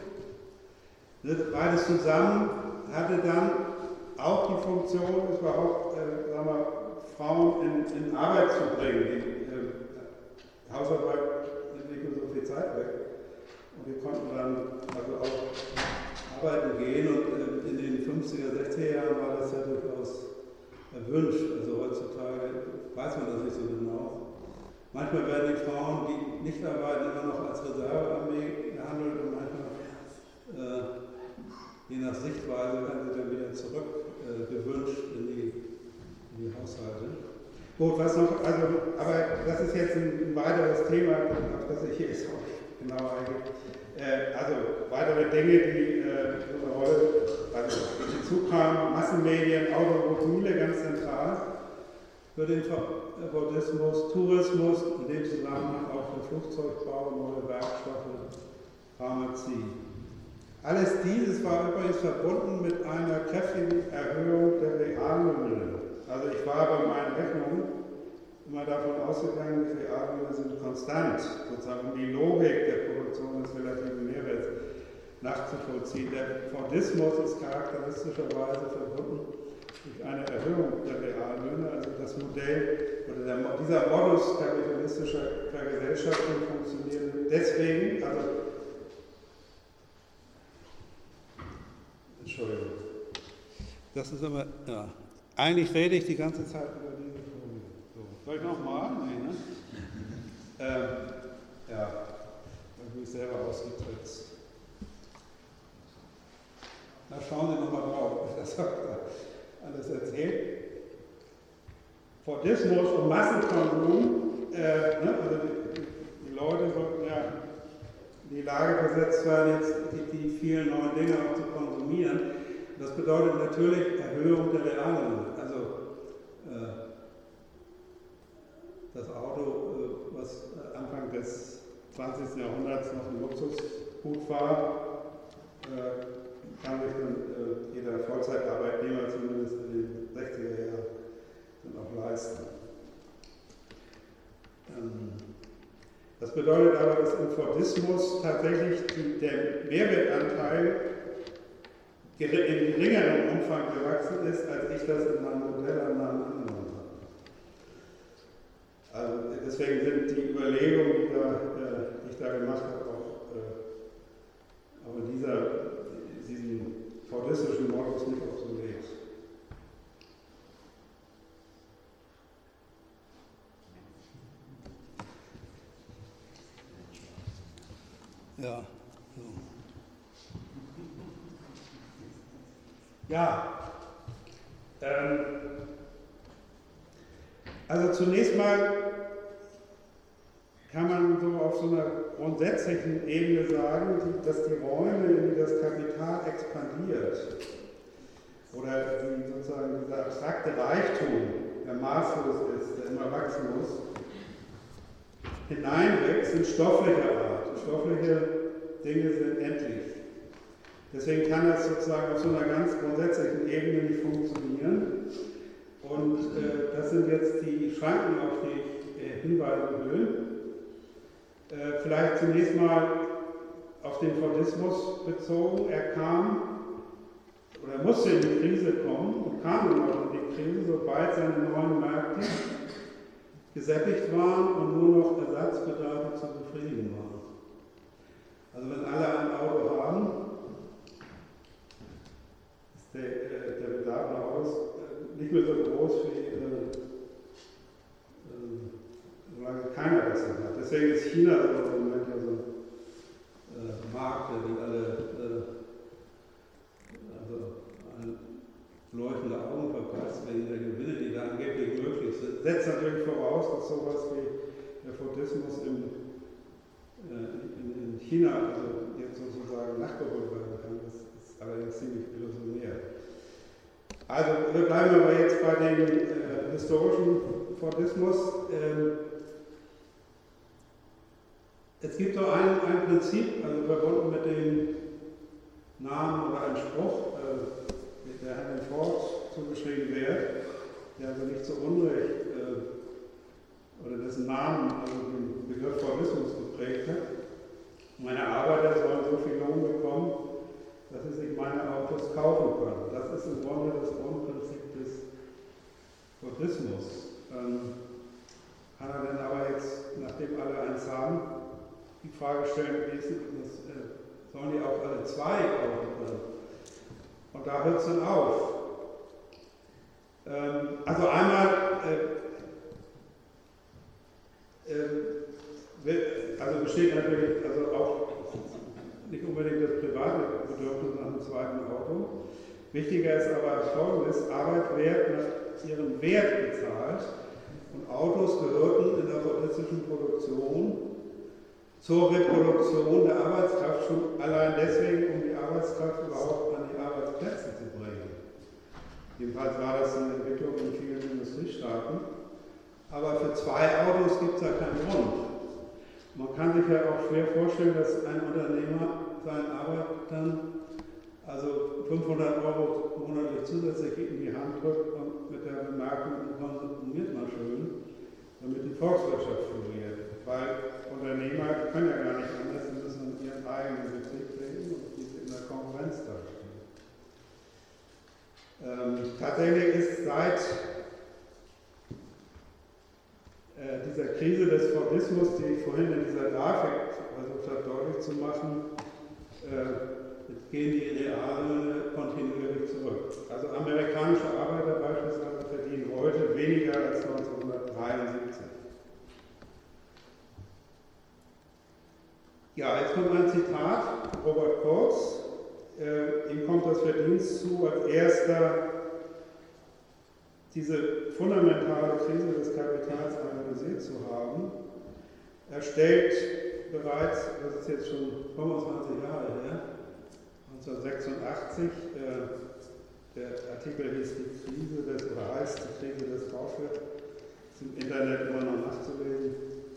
Beides zusammen hatte dann auch die Funktion, es war auch, äh, sagen wir, Frauen in, in Arbeit zu bringen. Die äh, Hausarbeit nimmt nicht nur so viel Zeit weg. Und wir konnten dann also auch arbeiten gehen, und äh, in den fünfziger, sechziger Jahren war das ja durchaus erwünscht. Also heutzutage weiß man das nicht so genau. Manchmal werden die Frauen, die nicht arbeiten, immer noch als Reservearmee gehandelt, und manchmal äh, je nach Sichtweise werden sie dann wieder zurück äh, gewünscht in die, in die Haushalte. Gut, was noch, also, aber das ist jetzt ein, ein weiteres Thema, auf das ich hier jetzt auch nicht genauer eingehe. Äh, also weitere Dinge, die äh, so eine Rolle, also hinzukamen, Massenmedien, Automobile, ganz zentral für den Fordismus, Tourismus, in dem Zusammenhang auch der Flugzeugbau, neue Werkstoffe, Pharmazie. Alles dieses war übrigens verbunden mit einer kräftigen Erhöhung der Reallöhne. Also ich war bei meinen Rechnungen immer davon ausgegangen, die Reallöhne sind konstant, sozusagen um die Logik der Produktion des relativen Mehrwerts nachzuvollziehen. Der Fordismus ist charakteristischerweise verbunden durch eine Erhöhung der Reallöhne, also das Modell oder der, dieser Modus kapitalistischer Vergesellschaftung funktioniert deswegen, also Entschuldigung. Das ist aber, ja. Eigentlich rede ich die ganze Zeit über diese Folie. So. Soll ich nochmal? Nee, ne? ähm, ja, dann bin ich selber ausgetrickst. Na, schauen Sie nochmal drauf, das hat er alles erzählt. Fordismus und Massenkonsum, äh, ne, also die, die Leute sollten ja in die Lage versetzt werden, jetzt die, die vielen neuen Dinge auch zu konsumieren. Das bedeutet natürlich Erhöhung der Reallöhne. Also äh, das Auto, äh, was Anfang des zwanzigsten Jahrhunderts noch ein Luxusgut war, äh, kann sich dann äh, jeder Vollzeitarbeitnehmer zumindest in den sechziger Jahren dann auch leisten. Ähm, das bedeutet aber, dass im Fordismus tatsächlich die, der Mehrwertanteil in geringerem Umfang gewachsen ist, als ich das in meinem Modellannahmen angenommen habe. Also deswegen sind die Überlegungen, die, da, äh, die ich da gemacht habe, auch, äh, auch in dieser, diesem fordistischen Modus nicht obsolet. Ja, so. Ja, ähm, also zunächst mal kann man so auf so einer grundsätzlichen Ebene sagen, dass die Räume, in die das Kapital expandiert, oder die sozusagen dieser abstrakte Reichtum, der maßlos ist, der immer wachsen muss, hineinwächst, sind stofflicher Art. Stoffliche Dinge sind endlich. Deswegen kann das sozusagen auf so einer ganz grundsätzlichen Ebene nicht funktionieren. Und äh, das sind jetzt die Schranken, auf die ich äh, hinweisen will. Äh, vielleicht zunächst mal auf den Fordismus bezogen. Er kam oder musste in die Krise kommen und kam dann auch in die Krise, sobald seine neuen Märkte gesättigt waren und nur noch Ersatzbedarfe zu befriedigen waren. Also wenn alle ein Auto haben, ist der, äh, der Bedarf nach Autos äh, nicht mehr so groß, wie äh, äh, solange keiner das hat. Deswegen ist China im Moment ja so ein äh, Markt, der wird alle äh, also leuchtende Augen verpasst, wegen der Gewinne, die da angeblich möglich sind. Setzt natürlich voraus, dass sowas wie der Fordismus im In, in China also jetzt sozusagen nachgeholt werden kann, das ist allerdings ziemlich illusionär. Also wir bleiben aber jetzt bei dem äh, historischen Fordismus. Ähm, es gibt so ein, ein Prinzip, also verbunden mit dem Namen oder einem Spruch, äh, der Henry Ford zugeschrieben wird, der also nicht zu Unrecht äh, oder dessen Namen also den Begriff Fordismus geprägt hat. Meine Arbeiter sollen so viel Lohn bekommen, dass sie sich meine Autos kaufen können. Das ist im Grunde das Grundprinzip des Fordismus. Ähm, kann er denn aber jetzt, nachdem alle eins haben, die Frage stellen, wie ist das, äh, sollen die auch alle zwei kaufen können? Und da hört es dann auf. Ähm, also einmal äh, äh, also besteht natürlich also auch nicht unbedingt das private Bedürfnis nach einem zweiten Auto. Wichtiger ist aber Folgendes: Arbeit wird nach ihrem Wert bezahlt und Autos gehörten in der fordistischen Produktion zur Reproduktion der Arbeitskraft schon allein deswegen, um die Arbeitskraft überhaupt an die Arbeitsplätze zu bringen. Jedenfalls war das eine Entwicklung in vielen Industriestaaten. Aber für zwei Autos gibt es ja keinen Grund. Man kann sich ja auch schwer vorstellen, dass ein Unternehmer seinen Arbeitern also fünfhundert Euro monatlich zusätzlich in die Hand drückt und mit der Bemerkung, konsumiert mal schön, damit die Volkswirtschaft floriert. Weil Unternehmer können ja gar nicht anders, sie müssen in ihren eigenen Betrieb leben und diese in der Konkurrenz dastehen. Ähm, tatsächlich ist seit äh, dieser Krise des Fordismus, die ich vorhin in dieser Grafik versucht habe deutlich zu machen, äh, gehen die Reallöhne kontinuierlich zurück. Also amerikanische Arbeiter beispielsweise verdienen heute weniger als neunzehnhundertdreiundsiebzig. Ja, jetzt kommt ein Zitat, Robert Kurz. Äh, ihm kommt das Verdienst zu, als erster diese fundamentale Krise des Kapitals analysiert zu haben. Er stellt bereits, das ist jetzt schon fünfundzwanzig Jahre her, neunzehnhundertsechsundachtzig, äh, der Artikel hieß die Krise des, oder heißt die Krise des Fortschritts, ist im Internet immer noch nachzulesen,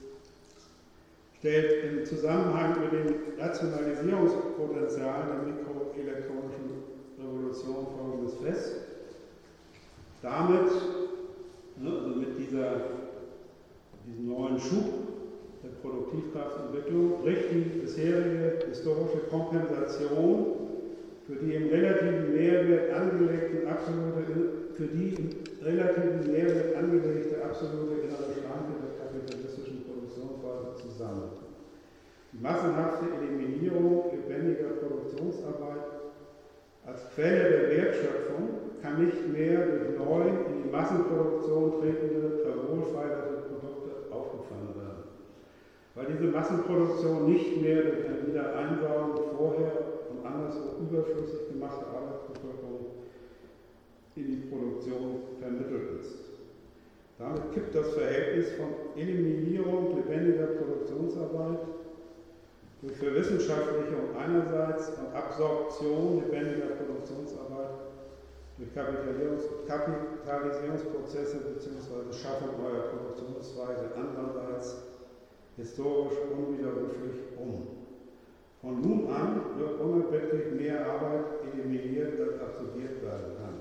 stellt im Zusammenhang mit dem Rationalisierungspotenzial der mikroelektronischen Revolution Folgendes fest. Damit, ne, also mit dieser, diesem neuen Schub der Produktivkraftentwicklung, bricht die bisherige historische Kompensation für die im relativen Mehrwert angelegten absolute, für die im relativen Mehrwert angelegte absolute innere Schranke der kapitalistischen Produktionsweise zusammen. Die massenhafte Eliminierung lebendiger Produktionsarbeit als Quelle der Wertschöpfung kann nicht mehr durch neu in die Massenproduktion tretende, verwohlfeilerte Produkte aufgefangen werden. Weil diese Massenproduktion nicht mehr durch ein Wiedereinsaugen vorher und anderswo überflüssig gemachte Arbeitsbevölkerung in die Produktion vermittelt ist. Damit kippt das Verhältnis von Eliminierung lebendiger Produktionsarbeit durch Verwissenschaftlichung einerseits und Absorption lebendiger Produktionsarbeit durch Kapitalisierungsprozesse bzw. Schaffung neuer Produktionsweise andererseits historisch unwiderruflich um. Von nun an wird unerbittlich mehr Arbeit eliminiert, als absorbiert werden kann.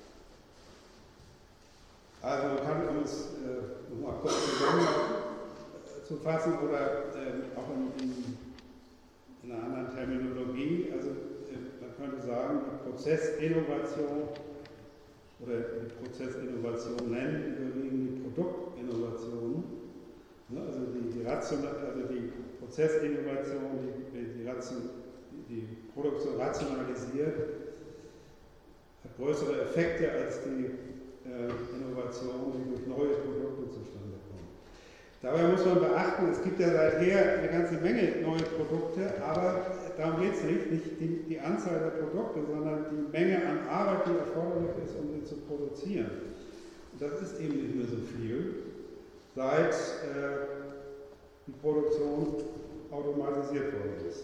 Also man kann uns, äh, um mal kurz zusammenzufassen oder äh, auch in, in, in einer anderen Terminologie, also äh, man könnte sagen, die Prozessinnovation oder die Prozessinnovation nennen, überwiegen die Produktinnovationen. Ne, also die, die, Ration, also die Prozessinnovation, die, die, Ration, die Produktion rationalisiert, hat größere Effekte als die äh, Innovation, die durch neue Produkte zustande kommen. Dabei muss man beachten, es gibt ja seither eine ganze Menge neue Produkte, aber darum geht es nicht, nicht die, die Anzahl der Produkte, sondern die Menge an Arbeit, die erforderlich ist, um sie zu produzieren. Und das ist eben nicht mehr so viel, seit äh, die Produktion automatisiert worden ist.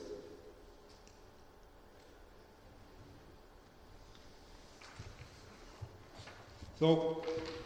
So.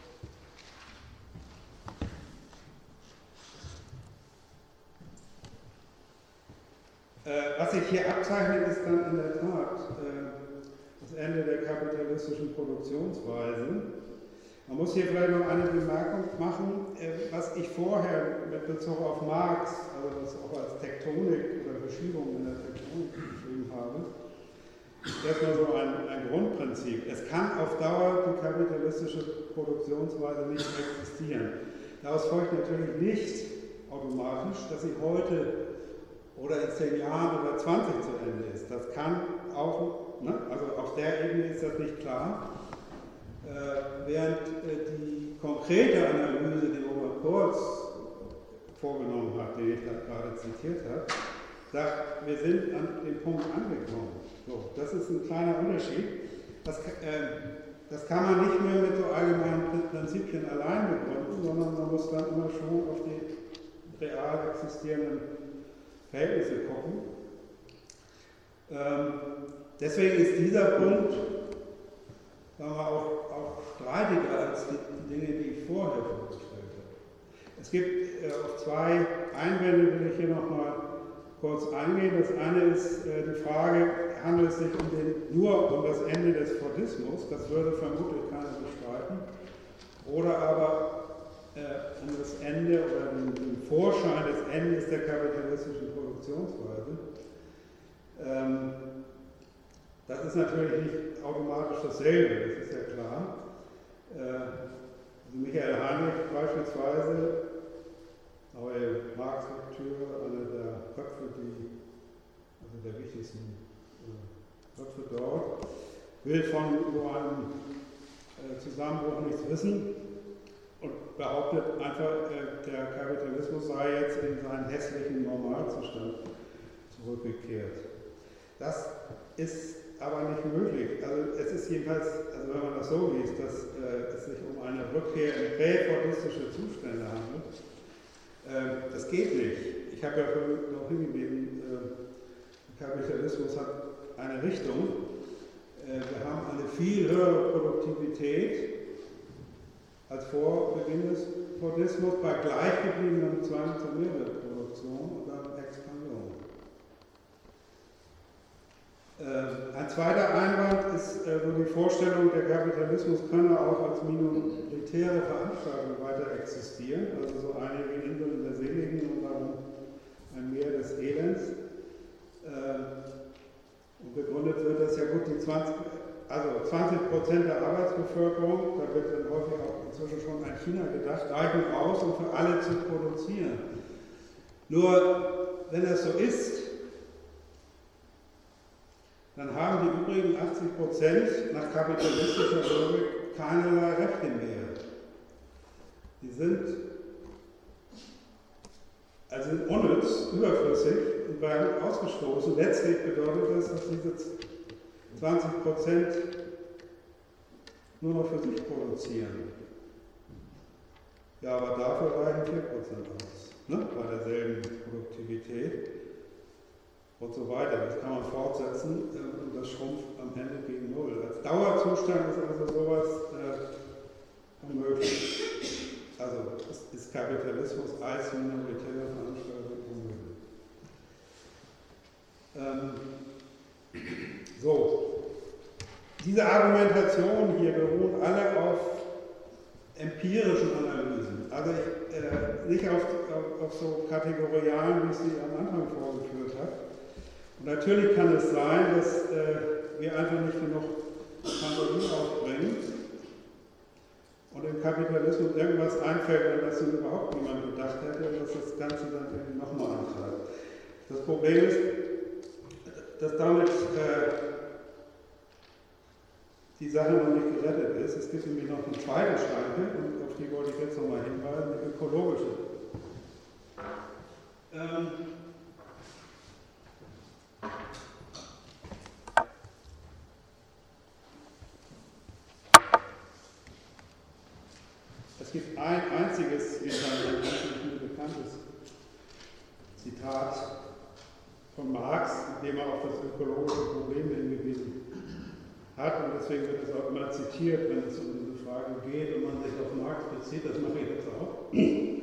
Äh, was sich hier abzeichnet, ist dann in der Tat äh, das Ende der kapitalistischen Produktionsweise. Man muss hier vielleicht noch eine Bemerkung machen, äh, was ich vorher mit Bezug auf Marx, also das auch als Tektonik oder Verschiebung in der Tektonik beschrieben habe. Erstmal so ein, ein Grundprinzip. Es kann auf Dauer die kapitalistische Produktionsweise nicht existieren. Daraus folgt natürlich nicht automatisch, dass sie heute oder in zehn Jahren oder zwanzig zu Ende ist. Das kann auch, ne? Also auf der Ebene ist das nicht klar. Äh, während äh, die konkrete Analyse, die Robert Kurz vorgenommen hat, den ich gerade zitiert habe, sagt, wir sind an dem Punkt angekommen. So, das ist ein kleiner Unterschied. Das, äh, das kann man nicht mehr mit so allgemeinen Prinzipien allein begründen, sondern man muss dann immer schon auf die real existierenden Verhältnisse gucken. Ähm, deswegen ist dieser Punkt, sagen wir, auch, auch streitiger als die, die Dinge, die ich vorher vorgestellt habe. Es gibt äh, auf zwei Einwände, will ich hier nochmal kurz eingehen. Das eine ist äh, die Frage, handelt es sich um den, nur um das Ende des Fordismus, das würde vermutlich keiner bestreiten, oder aber äh, um das Ende oder den, den Vorschein des Endes der kapitalistischen Produktionsweise. Ähm, das ist natürlich nicht automatisch dasselbe, das ist ja klar. Äh, also Michael Heinrich beispielsweise, neue Marx-Lektüre, einer der Köpfe, die, also der wichtigsten äh, Köpfe dort, will von so einem äh, Zusammenbruch nichts wissen und behauptet einfach, äh, der Kapitalismus sei jetzt in seinen hässlichen Normalzustand zurückgekehrt. Das ist aber nicht möglich. Also es ist jedenfalls, also wenn man das so liest, dass äh, es sich um eine Rückkehr in präfordistische Zustände handelt, äh, das geht nicht. Ich habe ja vorhin noch hingewiesen, äh, Kapitalismus hat eine Richtung. Äh, wir haben eine viel höhere Produktivität als vor Beginn des Fordismus bei gleichgebliebenem Zwang zur Mehrwertproduktion und dann Expansion. Äh, ein zweiter Einwand ist äh, so die Vorstellung, der Kapitalismus könne auch als minoritäre Veranstaltung weiter existieren, also so einige Inseln der Seligen und darum ein Meer des Elends. Äh, und begründet wird das ja gut, die zwanzig, also zwanzig Prozent der Arbeitsbevölkerung, da wird dann häufig auch inzwischen schon an China gedacht, reichen aus, um für alle zu produzieren. Nur, wenn das so ist, dann haben die übrigen achtzig Prozent nach kapitalistischer Logik keinerlei Rechte mehr. Die sind, also sind unnütz, überflüssig und werden ausgestoßen. Letztlich bedeutet das, dass diese zwanzig Prozent nur noch für sich produzieren. Ja, aber dafür reichen vier Prozent aus, ne? Bei derselben Produktivität und so weiter. Das kann man fortsetzen äh, und das schrumpft am Ende gegen Null. Als Dauerzustand ist also sowas äh, unmöglich. Also ist Kapitalismus als minoritäre Veranstaltung unmöglich. Ähm, so, diese Argumentationen hier beruhen alle auf empirischen Analysen. Also ich, äh, nicht auf, auf, auf so Kategorialen, wie ich sie am Anfang vorgeführt habe. Und natürlich kann es sein, dass äh, wir einfach nicht genug Fantasie aufbringen und im Kapitalismus irgendwas einfällt, an das sich überhaupt niemand gedacht hätte und dass das Ganze dann irgendwie nochmal antreibt. Das Problem ist, dass damit äh, die Sache noch nicht gerettet ist. Es gibt nämlich noch eine zweite Schranke, und auf die wollte ich jetzt nochmal hinweisen, die ökologische. Ähm, Es gibt ein einziges, ein einziges bekanntes Zitat von Marx, in dem er auf das ökologische Problem hingewiesen hat. Und deswegen wird es auch immer zitiert, wenn es um diese Frage geht und man sich auf Marx bezieht. Das mache ich jetzt auch.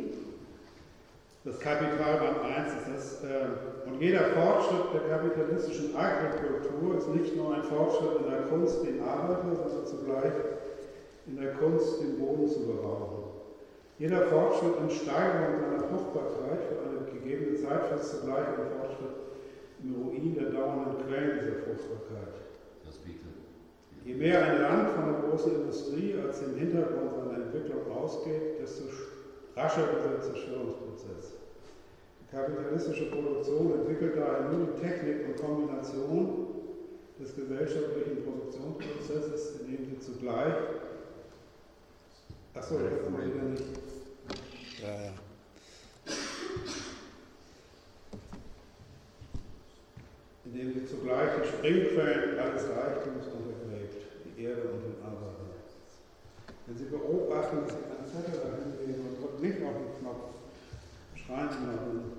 Das Kapital Band eins ist das. Äh, und jeder Fortschritt der kapitalistischen Agrikultur ist nicht nur ein Fortschritt in der Kunst, den Arbeiter, sondern zugleich in der Kunst, den Boden zu berauben. Jeder Fortschritt in Steigerung seiner Fruchtbarkeit für eine gegebene Zeit ist zugleich ein Fortschritt im Ruin der dauernden Quellen dieser Fruchtbarkeit. Das bitte. Je mehr ein Land von der großen Industrie als im Hintergrund seiner Entwicklung ausgeht, desto rascher dieser Zerstörungsprozess. Die kapitalistische Produktion entwickelt daher nur die Technik und Kombination des gesellschaftlichen Produktionsprozesses, in dem sie zugleich. Achso, ich habe mal wieder nicht. Ja, ja. Indem sie zugleich die Springquellen alles Reichtums untergräbt, die Erde und den Arbeiter. Wenn Sie beobachten, dass Sie einen Zettel dahin legen und drücken nicht auf den Knopf, schreien Sie mal rum.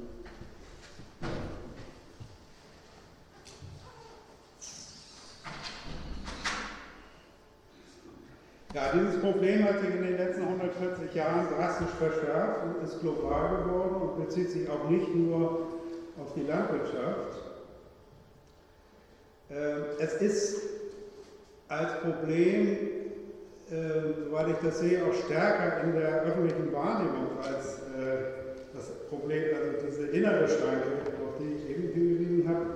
Ja, dieses Problem hat sich in den letzten hundertvierzig Jahren drastisch verschärft und ist global geworden und bezieht sich auch nicht nur auf die Landwirtschaft. Es ist als Problem, soweit ich das sehe, auch stärker in der öffentlichen Wahrnehmung als das Problem, also diese innere Schranke, auf die ich eben hingewiesen habe,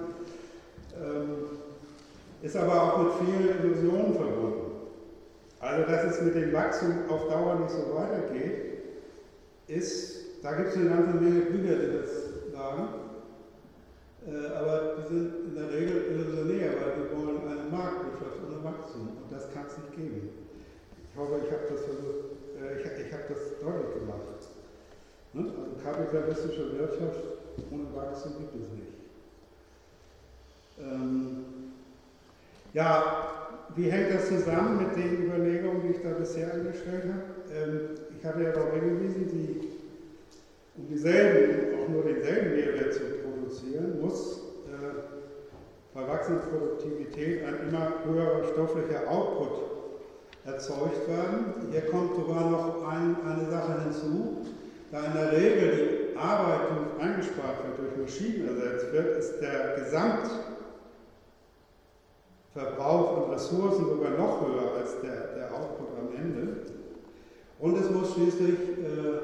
ist aber auch mit vielen Illusionen verbunden. Also, dass es mit dem Wachstum auf Dauer nicht so weitergeht, ist, da gibt es eine ganze Menge Bücher, die das sagen, äh, aber die sind in der Regel illusionär, weil die wollen eine Marktwirtschaft ohne Wachstum und das kann es nicht geben. Ich hoffe, ich habe das versucht, äh, ich, ich habe das deutlich gemacht. Ne? Also kapitalistische Wirtschaft ohne Wachstum gibt es nicht. Ähm, Ja, wie hängt das zusammen mit den Überlegungen, die ich da bisher angestellt habe? Ähm, ich hatte ja darauf hingewiesen, die, um dieselben, auch nur denselben Mehrwert zu produzieren, muss äh, bei wachsender Produktivität ein immer höherer stofflicher Output erzeugt werden. Hier kommt sogar noch ein, eine Sache hinzu. Da in der Regel die Arbeit, die eingespart wird, durch Maschinen ersetzt wird, ist der Gesamtverbrauch an Ressourcen sogar noch höher als der, der Output am Ende. Und es muss schließlich äh,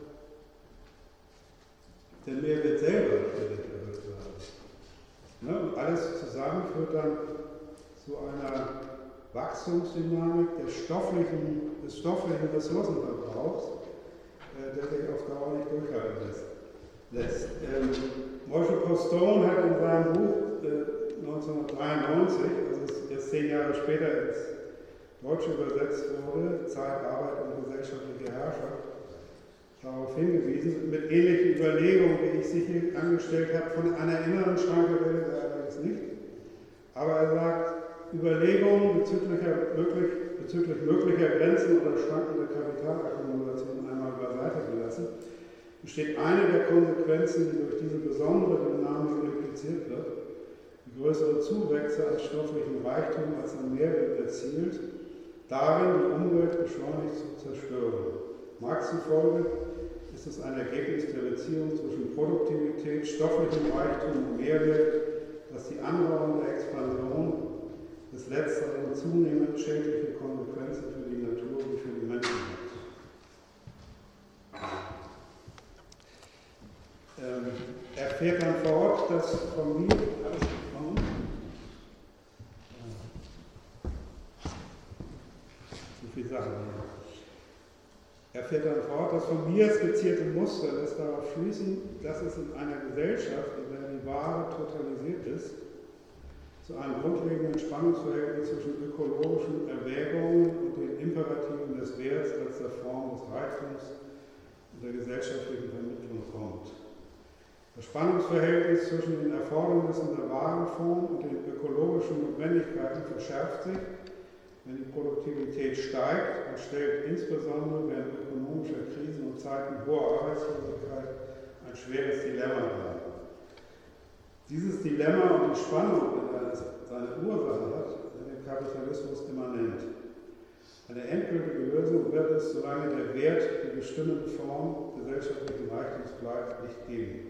der Mehrwert selber ständig erhöht werden. Ne? Und alles zusammen führt dann zu einer Wachstumsdynamik des stofflichen, des stofflichen Ressourcenverbrauchs, äh, der sich auf Dauer nicht durchhalten lässt. lässt. Ähm, Moshe Postone hat in seinem Buch äh, neunzehnhundertdreiundneunzig, also jetzt zehn Jahre später ins Deutsche übersetzt wurde, Zeit, Arbeit und gesellschaftliche Herrschaft, darauf hingewiesen, mit ähnlichen Überlegungen, die ich sicher angestellt habe, von einer inneren Schranke redet er allerdings nicht. Aber er sagt, Überlegungen bezüglicher, möglich, bezüglich möglicher Grenzen oder Schranken der Kapitalakkumulation einmal beiseite gelassen, besteht eine der Konsequenzen, die durch diese besondere Dynamik impliziert wird, die größere Zuwächse an stofflichem Reichtum als an Mehrwert erzielt, darin die Umwelt beschleunigt zu zerstören. Marx zufolge ist es ein Ergebnis der Beziehung zwischen Produktivität, stofflichem Reichtum und Mehrwert, dass die andauernde Expansion des Letzteren zunehmend schädliche Konsequenzen für die Natur und für die Menschen hat. Ähm, er fährt dann fort, dass Familie, alles gekommen, zu viele Sachen hier. Er fährt dann fort, das von mir skizzierte Muster lässt darauf schließen, dass es in einer Gesellschaft, in der die Ware totalisiert ist, zu einem grundlegenden Spannungsverhältnis zwischen ökologischen Erwägungen und den Imperativen des Werts als der Form des Reichtums und der gesellschaftlichen Vermittlung kommt. Das Spannungsverhältnis zwischen den Erfordernissen der Warenform und den ökologischen Notwendigkeiten verschärft sich, wenn die Produktivität steigt und stellt insbesondere während ökonomischer Krisen und Zeiten hoher Arbeitslosigkeit ein schweres Dilemma dar. Dieses Dilemma und die Spannung, in der es seine Ursache hat, in dem Kapitalismus immanent. Eine endgültige Lösung wird es, solange der Wert die bestimmende Form gesellschaftlichen Reichtums bleibt, nicht geben.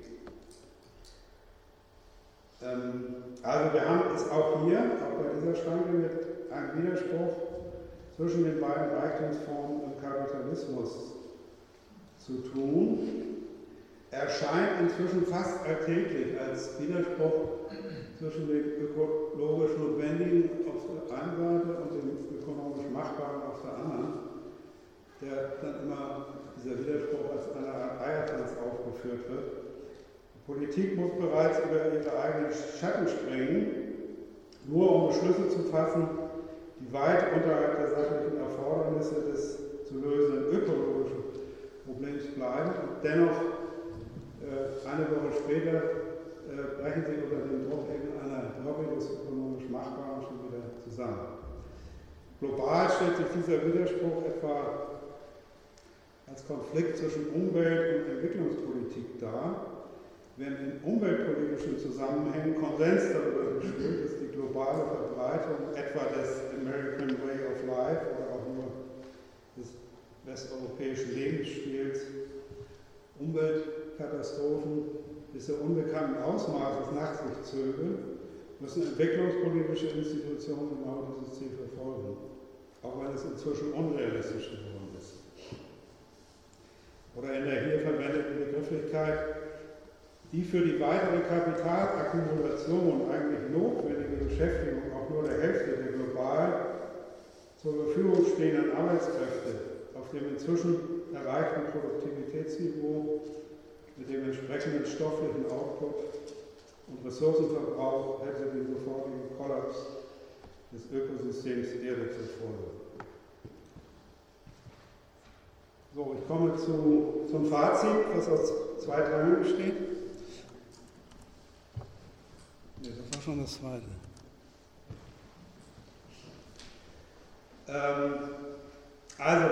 Ähm, also wir haben es auch hier, auch bei dieser Schranke, mit einem Widerspruch zwischen den beiden Reichtumsformen im Kapitalismus zu tun. Erscheint inzwischen fast alltäglich als Widerspruch zwischen dem ökologisch Notwendigen auf der einen Seite und dem ökonomisch Machbaren auf der anderen, der dann immer dieser Widerspruch als eine Art Eiertanz aufgeführt wird. Die Politik muss bereits über ihre eigenen Schatten springen, nur um Beschlüsse zu fassen, die weit unterhalb der sachlichen Erfordernisse des zu lösenden ökologischen Problems bleiben und dennoch eine Woche später äh, brechen sie unter dem Druck irgendeiner Lobby des ökonomisch Machbaren schon wieder zusammen. Global stellt sich dieser Widerspruch etwa als Konflikt zwischen Umwelt- und Entwicklungspolitik dar, während in umweltpolitischen Zusammenhängen Konsens darüber besteht, dass die globale Verbreitung etwa des American Way of Life oder auch nur des westeuropäischen Lebensstils Umweltkatastrophen bisher unbekannten Ausmaßes nach sich zöge, müssen entwicklungspolitische Institutionen genau dieses Ziel verfolgen, auch wenn es inzwischen unrealistisch geworden ist. Oder in der hier verwendeten Begrifflichkeit, die für die weitere Kapitalakkumulation eigentlich notwendige Beschäftigung auch nur der Hälfte der global zur Verfügung stehenden Arbeitskräfte auf dem inzwischen erreichten Produktivitätsniveau mit dem entsprechenden stofflichen Output und Ressourcenverbrauch hätte den sofortigen Kollaps des Ökosystems Erde zur Folge. So, ich komme zu, zum Fazit, was aus zwei Teilen besteht. Ne, das war schon das zweite. Ähm, also,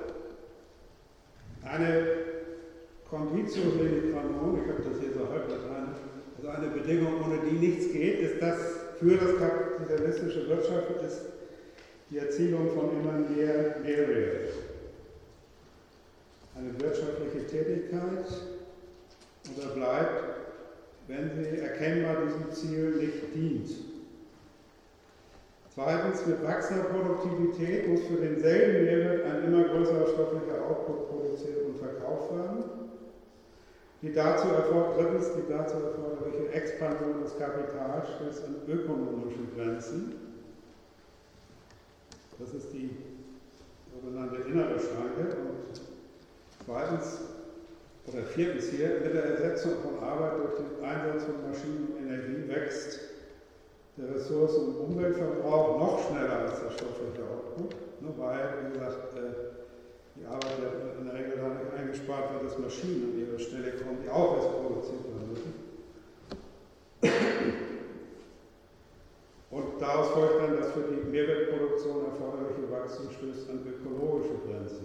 eine Conditio sine qua non, ich habe das hier so halblateinisch, also eine Bedingung, ohne die nichts geht, ist das für das kapitalistische Wirtschaften ist die Erzielung von immer mehr Mehrwert. Eine wirtschaftliche Tätigkeit unterbleibt, wenn sie erkennbar diesem Ziel nicht dient. Zweitens, mit wachsender Produktivität muss für denselben Mehrwert ein immer größerer stofflicher Output produziert und verkauft werden. Die dazu erfordert, drittens, die dazu erforderliche Expansion des Kapitals stößt an ökonomische Grenzen. Das ist die sogenannte innere Schranke. Und zweitens, oder viertens hier, mit der Ersetzung von Arbeit durch den Einsatz von Maschinen und Energie wächst der Ressourcen- und Umweltverbrauch noch schneller als der stoffliche Output, ne, weil, wie gesagt, äh, die Arbeit wird in der Regel dann nicht eingespart, weil das Maschinen an ihre Stelle kommen, die auch erst produziert werden müssen. Und daraus folgt dann, dass für die Mehrwertproduktion erforderliche Wachstum stößt an ökologische Grenzen.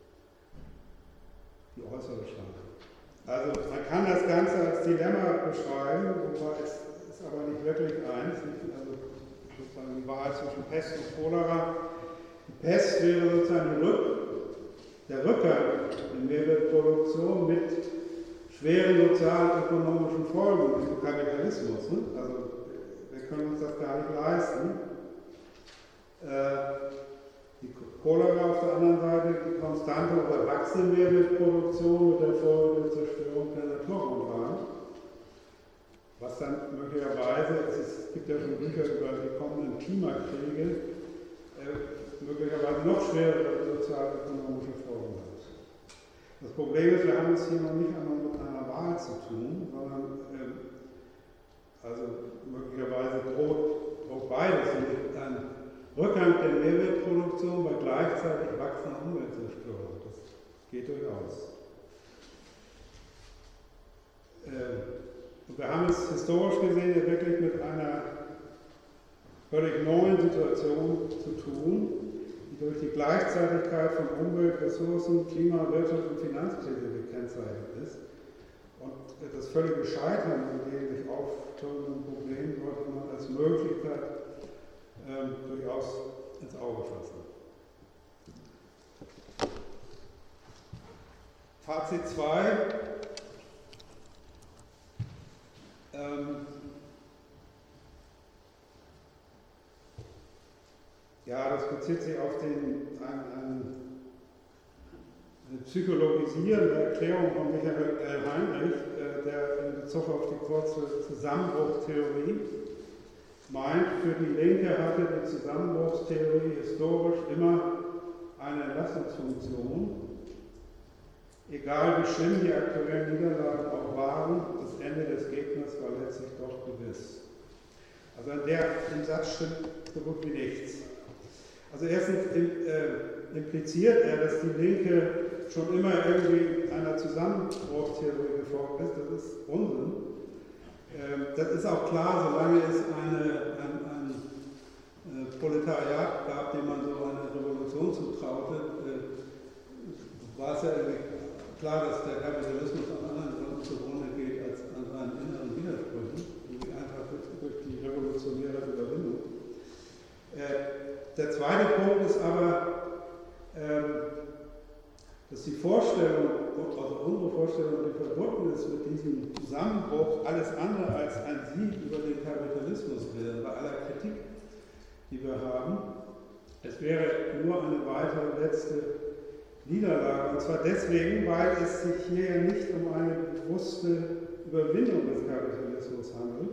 Die äußere Schranke. Also man kann das Ganze als Dilemma beschreiben, wobei es ist aber nicht wirklich eins. Also sozusagen die Wahl zwischen Pest und Cholera. Die Pest wäre sozusagen Rück, der Rückgang in Mehrwertproduktion mit schweren sozial-ökonomischen Folgen im Kapitalismus. Ne? Also wir können uns das gar nicht leisten. Äh, Die Cholera auf der anderen Seite, die konstante oder wachsende Mehrwertproduktion mit der Folge der Zerstörung der Naturgrundlagen. Was dann möglicherweise, es gibt ja schon Bücher über die kommenden Klimakriege, äh, möglicherweise noch schwerere sozial-ökonomische Folgen hat. Das Problem ist, wir haben es hier noch nicht einmal mit einer Wahl zu tun, sondern äh, also möglicherweise droht, droht beides. Ein Rückgang der Mehrwertproduktion bei gleichzeitig wachsender Umweltzerstörung. Das geht durchaus. Und wir haben es historisch gesehen ja wirklich mit einer völlig neuen Situation zu tun, die durch die Gleichzeitigkeit von Umwelt, Ressourcen, Klima, Wirtschaft und Finanzkrise gekennzeichnet ist. Und das völlige Scheitern an den sich auftürmenden Problemen sollte man als Möglichkeit Ähm, durchaus ins Auge fassen. Fazit zwei. Ähm, ja, das bezieht sich auf den, ein, ein, eine psychologisierende Erklärung von Michael L. Heinrich, äh, der in Bezug auf die kurze Zusammenbruchtheorie meint, für die Linke hatte die Zusammenbruchstheorie historisch immer eine Entlastungsfunktion. Egal wie schlimm die aktuellen Niederlagen auch waren, das Ende des Gegners war letztlich doch gewiss. Also an der, dem Satz stimmt so gut wie nichts. Also erstens äh, impliziert er, dass die Linke schon immer irgendwie einer Zusammenbruchstheorie gefolgt ist. Das ist Unsinn. Das ist auch klar, solange es eine, ein, ein, ein Proletariat gab, dem man so eine Revolution zutraute, äh, war es ja klar, dass der Kapitalismus an anderen Gründen zugrunde geht als an seinen inneren Widersprüchen, einfach durch die revolutionäre Überwindung. Äh, der zweite Punkt ist aber, ähm, dass die Vorstellung, also unsere Vorstellung, die verbunden ist mit diesem Zusammenbruch, alles andere als ein Sieg über den Kapitalismus wäre, bei aller Kritik, die wir haben. Es wäre nur eine weitere letzte Niederlage. Und zwar deswegen, weil es sich hier ja nicht um eine bewusste Überwindung des Kapitalismus handelt,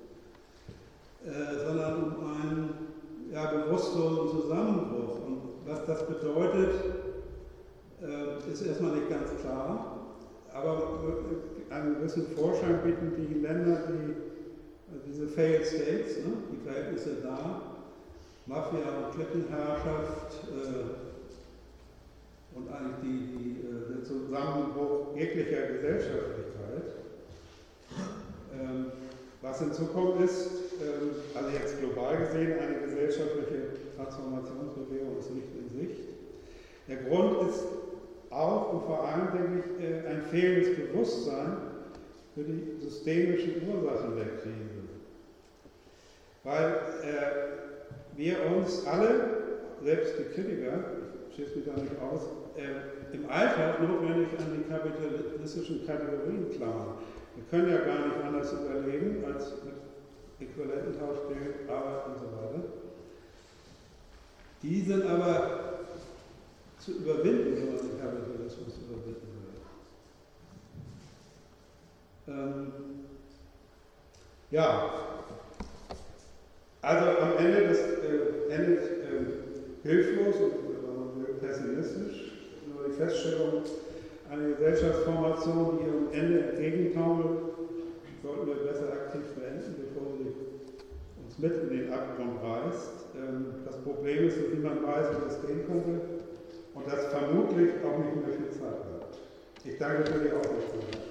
äh, sondern um einen ja, bewusstlosen Zusammenbruch. Und was das bedeutet, ist erstmal nicht ganz klar, aber einen gewissen Vorschein bieten die Länder, die diese Failed States, ne, die Verhältnisse da, Mafia- und Klippenherrschaft äh, und eigentlich die, die, der Zusammenbruch jeglicher Gesellschaftlichkeit. Ähm, was hinzukommt ist, also jetzt global gesehen, eine gesellschaftliche Transformationsbewegung ist nicht in Sicht. Der Grund ist auch und vor allem, denke ich, ein fehlendes Bewusstsein für die systemischen Ursachen der Krise. Weil äh, wir uns alle, selbst die Kritiker, ich schließe mich da nicht aus, äh, im Alltag notwendig an die kapitalistischen Kategorien klammern. Wir können ja gar nicht anders überleben, als mit Äquivalententausch, Geld, Arbeit und so weiter. Die sind aber zu überwinden, wenn man den Kapitalismus überwinden will. Ähm, ja, also am Ende das äh, endet äh, hilflos und äh, pessimistisch, nur die Feststellung, eine Gesellschaftsformation, die ihrem Ende entgegentaumelt, sollten wir besser aktiv beenden, bevor sie uns mit in den Abgrund reißt. Das Problem ist, dass niemand weiß, wie das gehen könnte und dass vermutlich auch nicht mehr viel Zeit bleibt. Ich danke für die Aufmerksamkeit.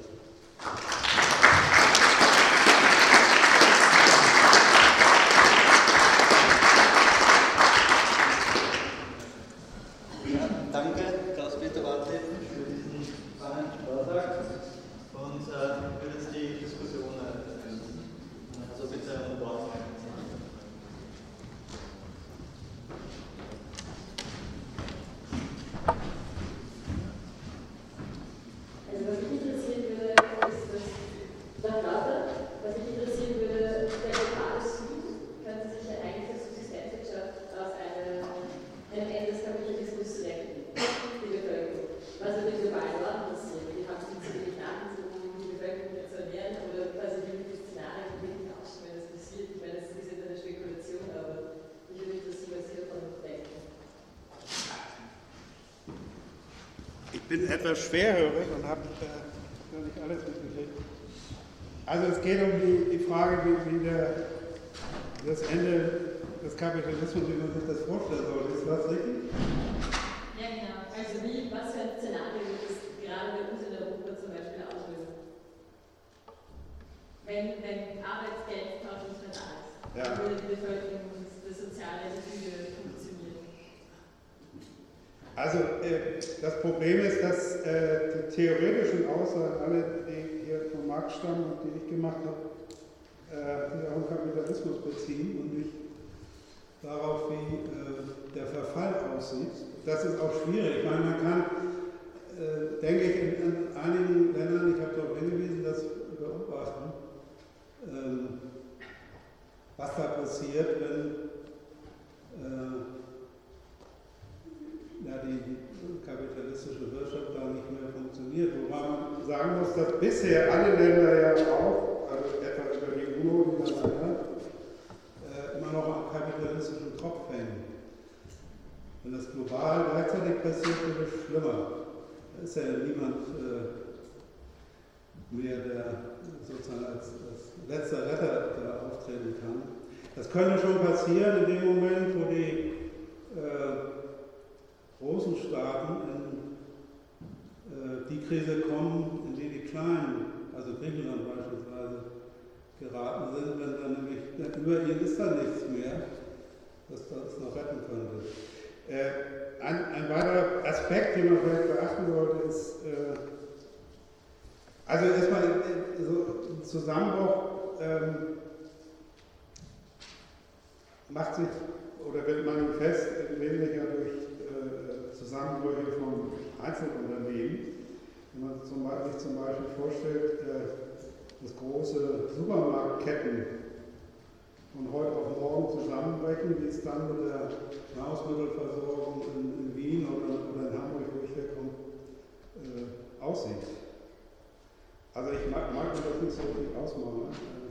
Ich bin etwas schwerhörig und habe äh, nicht alles mitgekriegt. Also es geht um die, die Frage, wie, wie der, das Ende des Kapitalismus, wie man sich das vorstellen soll. Ist das richtig? Ja, genau. Also wie, was für ein Szenario wird das gerade bei uns in Europa zum Beispiel auslösen? Wenn, wenn Arbeitsgeldtausch nicht mehr da ist, ja. Dann würde die Bevölkerung und das soziale Gefüge funktionieren. Also äh, das Problem ist, dass äh, die theoretischen Aussagen, alle, die hier von Marx stammen und die ich gemacht habe, äh, sich auf den Kapitalismus beziehen und nicht darauf, wie äh, der Verfall aussieht. Das ist auch schwierig. Ich meine, man kann, äh, denke ich, in, in einigen Ländern, ich habe darauf hingewiesen, das beobachten, äh, was da passiert, wenn äh, ja, die, die kapitalistische Wirtschaft da nicht mehr funktioniert. Wobei man sagen muss, dass bisher alle Länder ja auch, also etwa über die UNO, die das hat, äh, immer noch am kapitalistischen Tropf hängen. Wenn das global gleichzeitig passiert, wird es schlimmer. Da ist ja niemand äh, mehr, der sozusagen als, als letzter Retter da auftreten kann. Das könnte schon passieren in dem Moment, wo die äh, großen Staaten in äh, die Krise kommen, in die die kleinen, also Griechenland beispielsweise, geraten sind, wenn dann nämlich über ihnen ist da nichts mehr, das das noch retten könnte. Äh, ein, ein weiterer Aspekt, den man vielleicht beachten sollte, ist, äh, also erstmal äh, so ein Zusammenbruch ähm, macht sich oder wird manifest wesentlich durch Zusammenbrüche von Einzelunternehmen. Wenn man zum Beispiel, sich zum Beispiel vorstellt, dass große Supermarktketten von heute auf morgen zusammenbrechen, wie es dann mit der Nahrungsmittelversorgung in, in Wien oder, oder in Hamburg, wo ich herkomme, äh, aussieht. Also ich mag, mag mir das nicht so richtig ausmalen.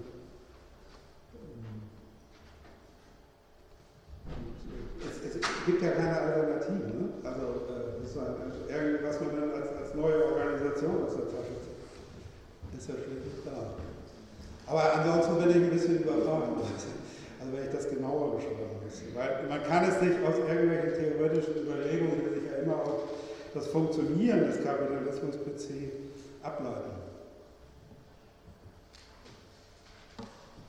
Es, es gibt ja keine Alternativen. Ne? Also äh, also irgendwas man dann als, als neue Organisation aus der Tasche zieht, ist ja schließlich da. Aber ansonsten bin ich ein bisschen überfragt, also wenn ich das genauer beschreiben müsste. Weil man kann es nicht aus irgendwelchen theoretischen Überlegungen, die sich ja immer auf das Funktionieren des Kapitalismus beziehen, ableiten.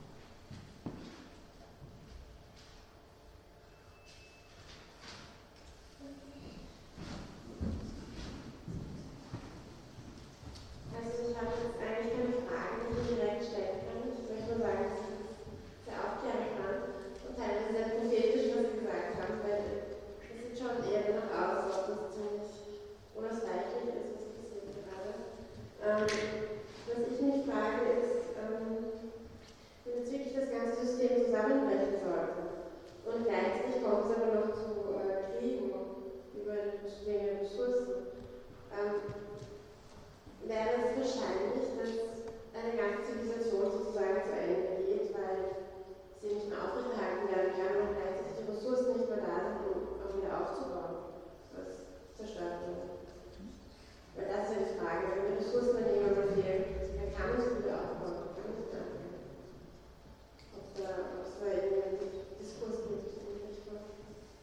Ähm, was ich mich frage ist, ähm, wenn jetzt wirklich das ganze System zusammenbrechen sollte und gleichzeitig kommt es aber noch zu äh, Kriegen über wegen Ressourcen, ähm, wäre es wahrscheinlich, dass eine ganze Zivilisation sozusagen zu Ende geht, weil sie nicht mehr aufrechterhalten werden kann und gleichzeitig die Ressourcen nicht mehr da sind, um auch wieder aufzubauen, was zerstört wurde. Weil das ist ja die Frage, wenn die Ressourcen dann irgendwann fehlen, dann kann man sie wieder aufbauen, kann man sie wieder aufbauen. Ob da, ob es da irgendwie einen Diskurs gibt, den ich nicht weiß.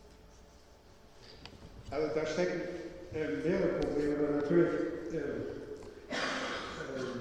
Also da stecken äh, mehrere Probleme, aber natürlich äh, äh,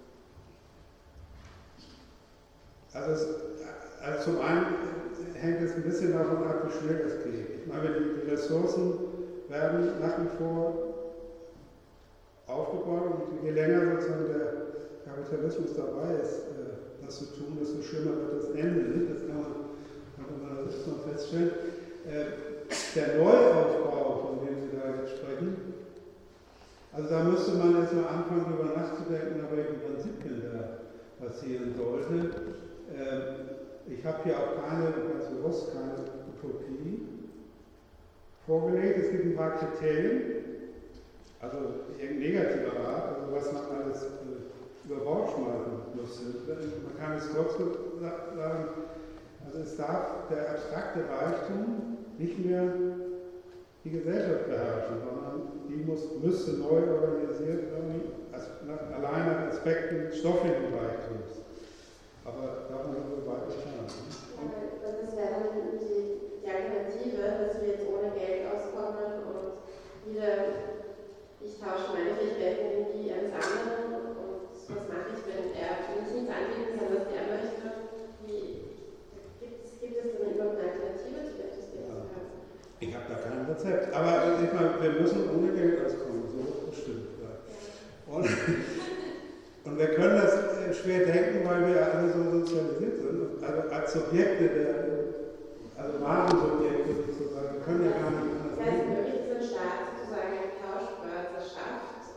also, es, also zum einen hängt es ein bisschen davon ab, wie schnell es geht. Ich meine, die, die Ressourcen werden nach wie vor aufgebaut und je länger sozusagen der Kapitalismus dabei ist, äh, das zu tun, desto schlimmer wird das Ende. Das kann man, kann man das mal feststellen. Äh, der Neuaufbau, von dem Sie da jetzt sprechen, also da müsste man jetzt mal anfangen, darüber nachzudenken, aber welchen Prinzipien da passieren sollte. Äh, ich habe hier auch keine, ganz bewusst keine Utopie vorgelegt. Es gibt ein paar Kriterien. Also in negativer Art, also was man alles äh, über Bord schmeißen müsste. Man kann es kurz sagen, also es darf der abstrakte Reichtum nicht mehr die Gesellschaft beherrschen, sondern die muss, müsste neu organisiert werden, also allein nach Aspekten stofflichen Reichtums. Aber davon sind wir weit entfernt. Ja, das wäre dann die, die Alternative, dass wir jetzt ohne Geld auskommen und wieder. Ich tausche meine Fähigkeiten gegen die eines anderen und was mache ich, wenn er wenn ich nichts anbieten kann, was er möchte? Wie, gibt, es, gibt es dann überhaupt eine Alternative zu dem System? Ja. Ich habe da kein Rezept, aber ich meine, wir müssen ohne Geld auskommen, so bestimmt. Ja. Und, und wir können das schwer denken, weil wir alle so sozialisiert sind, also als Subjekte, der, also Warensubjekte sozusagen, können ja gar nicht anders leben. Das heißt, möglich ist ein Staat sozusagen ein Tauschbörse schafft,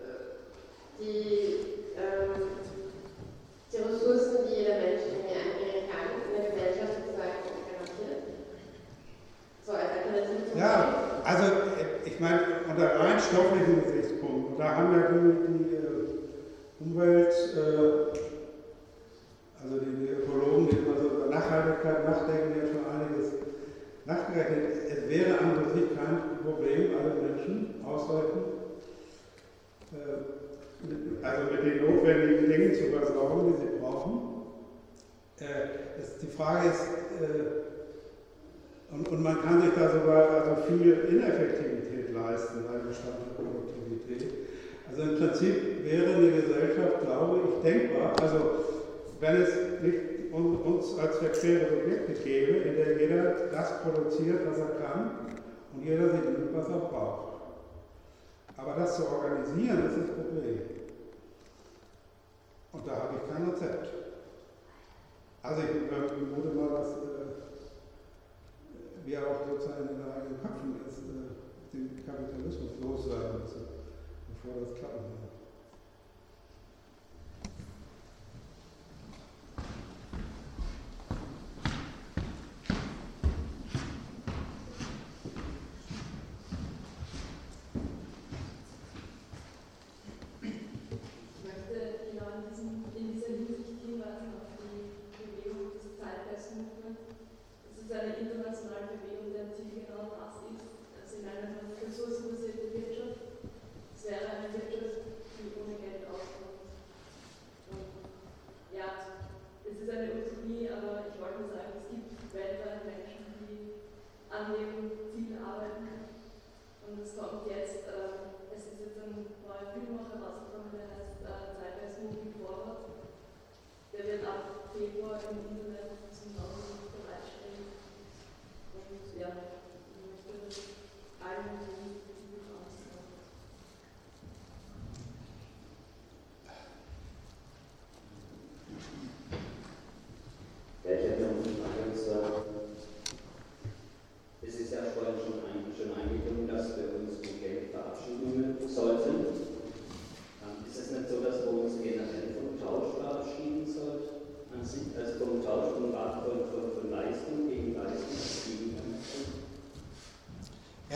die, ähm, die Ressourcen, die jeder Mensch irgendwie einbringen kann, in der Gesellschaft sozusagen garantiert. So als Alternative zum Ja, also ich meine, unter rein stofflichen Gesichtspunkten, da haben ja die, die äh, Umwelt, äh, also die, die Ökologen, die immer so über Nachhaltigkeit nachdenken, ja schon einiges nachgerechnet. Es wäre an und für sich kein Problem, alle Menschen ausreichend, äh, mit, also mit den notwendigen Dingen zu versorgen, die sie brauchen. Äh, es, die Frage ist, äh, und, und man kann sich da sogar also viel Ineffektivität leisten bei dem Stand der Produktivität. Also im Prinzip wäre eine Gesellschaft, glaube ich, denkbar, also wenn es nicht uns als verquere Subjekte gäbe, in der jeder das produziert, was er kann und jeder sich nimmt, was er braucht. Aber das zu organisieren, ist das Problem. Und da habe ich kein Rezept. Also ich vermute mal, dass äh, wir auch sozusagen in den eigenen Köpfen ist, äh, den Kapitalismus loswerden müssen, bevor das klappen wird. Eine internationale Bewegung, deren Ziel genau das ist, also in einer ressourcenbasierten Wirtschaft. Es wäre eine Wirtschaft, die ohne Geld auskommt. Und ja, es ist eine Utopie, aber ich wollte nur sagen, es gibt weltweit Menschen, die an dem Ziel arbeiten. Und es kommt jetzt, äh, es ist jetzt ein neuer Film auch herausgekommen, der heißt äh, Zeitgeist Moving Forward. Der wird ab Februar im Internet zum Download bereitstellen. Und ja, ich möchte allen die anschauen.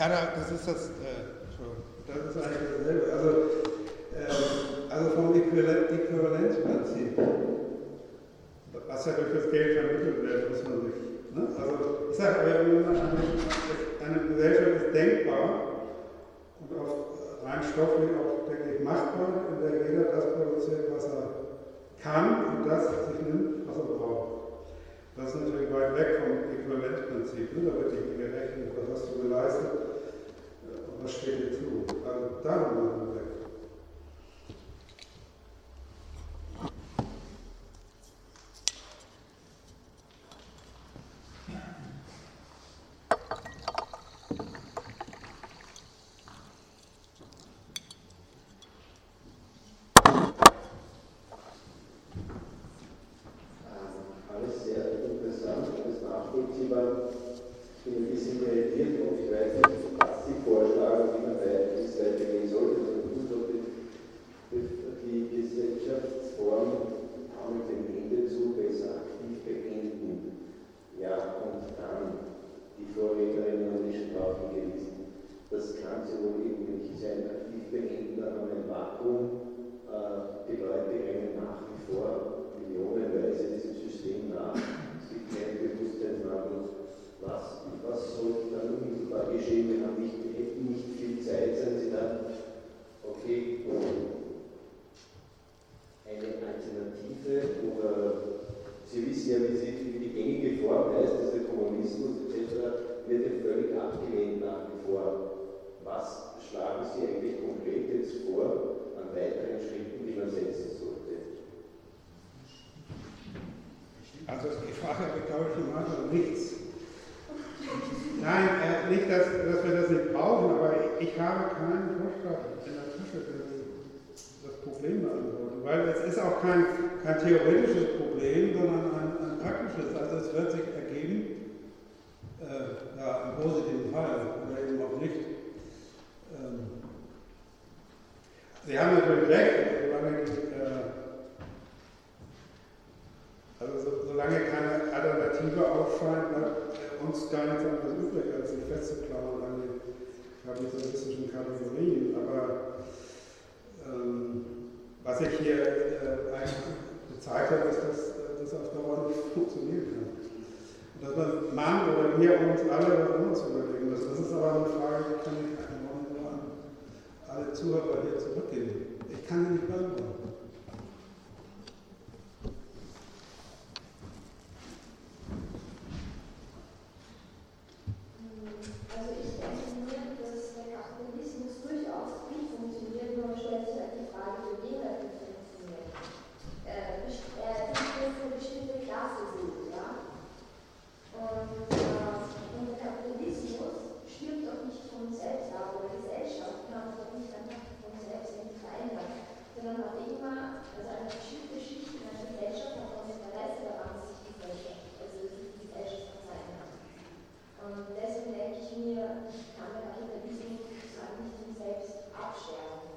Ja, das ist das, äh, das ist eigentlich dasselbe. Also, äh, also vom Äquivalenzprinzip, was ja durch das Geld vermittelt wird, muss man sich, ne? Also ich sage, eine, eine Gesellschaft ist denkbar und auf rein stofflich auch, denke ich, machbar, in der jeder das produziert, was er kann und das sich nimmt, was er braucht. Das ist natürlich weit weg vom Äquivalenzprinzip. Ne? Da wird nicht gerechnet, was hast du geleistet und was steht dir zu. Also darum machen wir weg. Also die Frage habe ich, glaube ich, gemacht, aber nichts. Nein, äh, nicht, dass, dass wir das nicht brauchen, aber ich, ich habe keinen Vorschlag in der Tasche, der das Problem beantwortet. Weil es ist auch kein, kein theoretisches Problem, sondern ein, ein praktisches. Also es wird sich ergeben, äh, ja, im positiven Fall oder eben auch nicht. Ähm, Sie haben natürlich recht, solange die, äh, also so, solange keine Alternative aufscheint, bleibt uns gar nichts anderes übrig, als sich festzuklammern an den kapitalistischen Kategorien. Aber ähm, was ich hier äh, eigentlich gezeigt habe, ist, dass das auf Dauer nicht funktionieren kann. Und dass man, man oder wir uns alle was anderes überlegen müssen. Das ist aber eine Frage, die kann ich einfach nur an alle Zuhörer hier zurückgeben. Ich kann sie nicht beantworten. Also ich denke mir, dass der Kapitalismus durchaus gut funktioniert, nur stellt sich halt die Frage, für wen er gut funktioniert. Er ist jetzt eine bestimmte Klasse sind, ja. Und, äh, und der Kapitalismus stirbt doch nicht von selbst ab, oder Gesellschaft kann doch nicht einfach von selbst nicht verändern, sondern hat immer, also eine bestimmte Schicht in einer Gesellschaft hat auch ein Interesse daran, dass sich die Gesellschaft, also die Gesellschaft verändert. Und deswegen denke ich mir, kann der Kapitalismus sozusagen nicht von selbst absterben.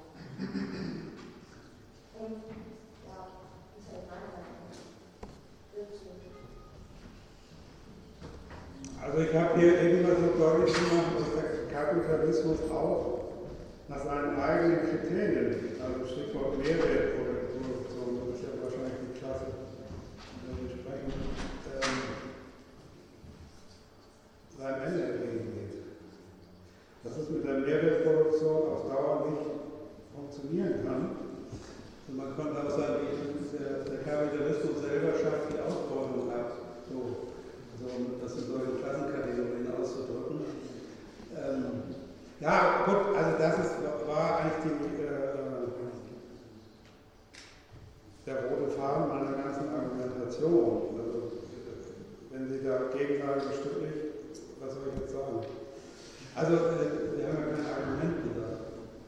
Und ja, das ist halt meine Meinung dazu. Also ich habe hier irgendwas so deutlich gemacht, dass der Kapitalismus auch nach seinen eigenen Kriterien, also Stichwort Mehrwert oder Produktion, das ist ja wahrscheinlich die Klasse, in der wir sprechen, ähm, seinem Ende entgegengeht. Dass es mit der Mehrwertproduktion auf Dauer nicht funktionieren kann. Und man könnte auch sagen, der, der Kapitalismus selber schafft die Ausbeutung ab. So, also um das in solchen Klassenkategorien auszudrücken. Ähm, ja, gut, also das ist, war eigentlich die, äh, der rote Faden meiner ganzen Argumentation. Also, wenn Sie dagegen sagen, bestimmt nicht, was soll ich jetzt sagen? Also, äh, wir haben ja kein Argument gesagt.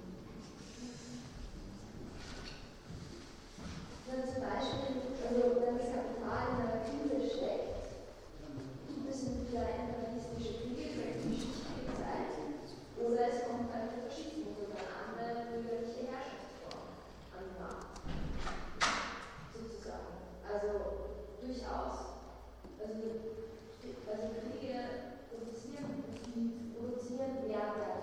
Wenn zum Beispiel, also wenn das Kapital in einer Krise steckt, müssen wir eine kapitalistische Kriege für die Geschichte Zeit, oder es kommt ein Faschismus oder eine andere bürgerliche Herrschaftsform an den Markt, sozusagen. Also durchaus. Also, also Kriege produzieren, produzieren Mehrwert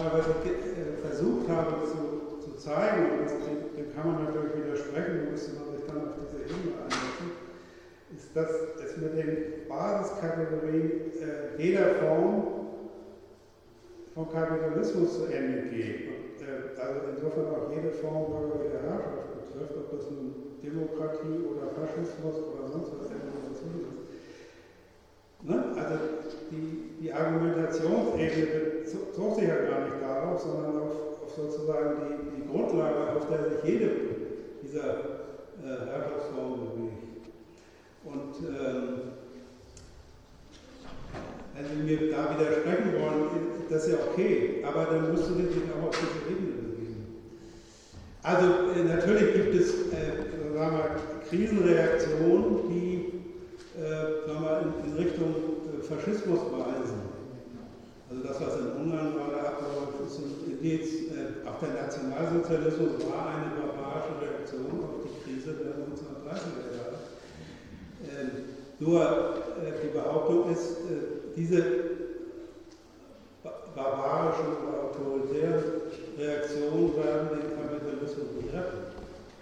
na, was ich äh, versucht habe zu, zu zeigen, und das, dem kann man natürlich widersprechen, da müsste man sich dann auf diese Ebene einlassen, ist, dass es mit den Basiskategorien äh, jeder Form vom Kapitalismus zu Ende geht. Und, äh, also insofern auch jede Form bürgerlicher Herrschaft betrifft, ob das nun Demokratie oder Faschismus oder sonst was ist. Ne? Also die, die Argumentationsebene bezog sich ja gar nicht darauf, sondern auf, auf sozusagen die, die Grundlage, auf der sich jede dieser äh, Herrschaftsformen bewegt. Und ähm, wenn Sie mir da widersprechen wollen, ist das ja okay, aber dann musst du dich auch auf diese Ebene bewegen. Also äh, natürlich gibt es äh, sagen wir, Krisenreaktionen, die äh, sagen wir, in, in Richtung äh, Faschismus weisen. Also das, was in Ungarn gerade abläuft, ist jetzt, äh, auch der Nationalsozialismus war eine barbarische Reaktion auf die Krise der neunzehnhundertdreißiger Jahre. Äh, nur äh, die Behauptung ist, äh, diese barbarischen oder autoritären Reaktionen werden den Kapitalismus nicht retten.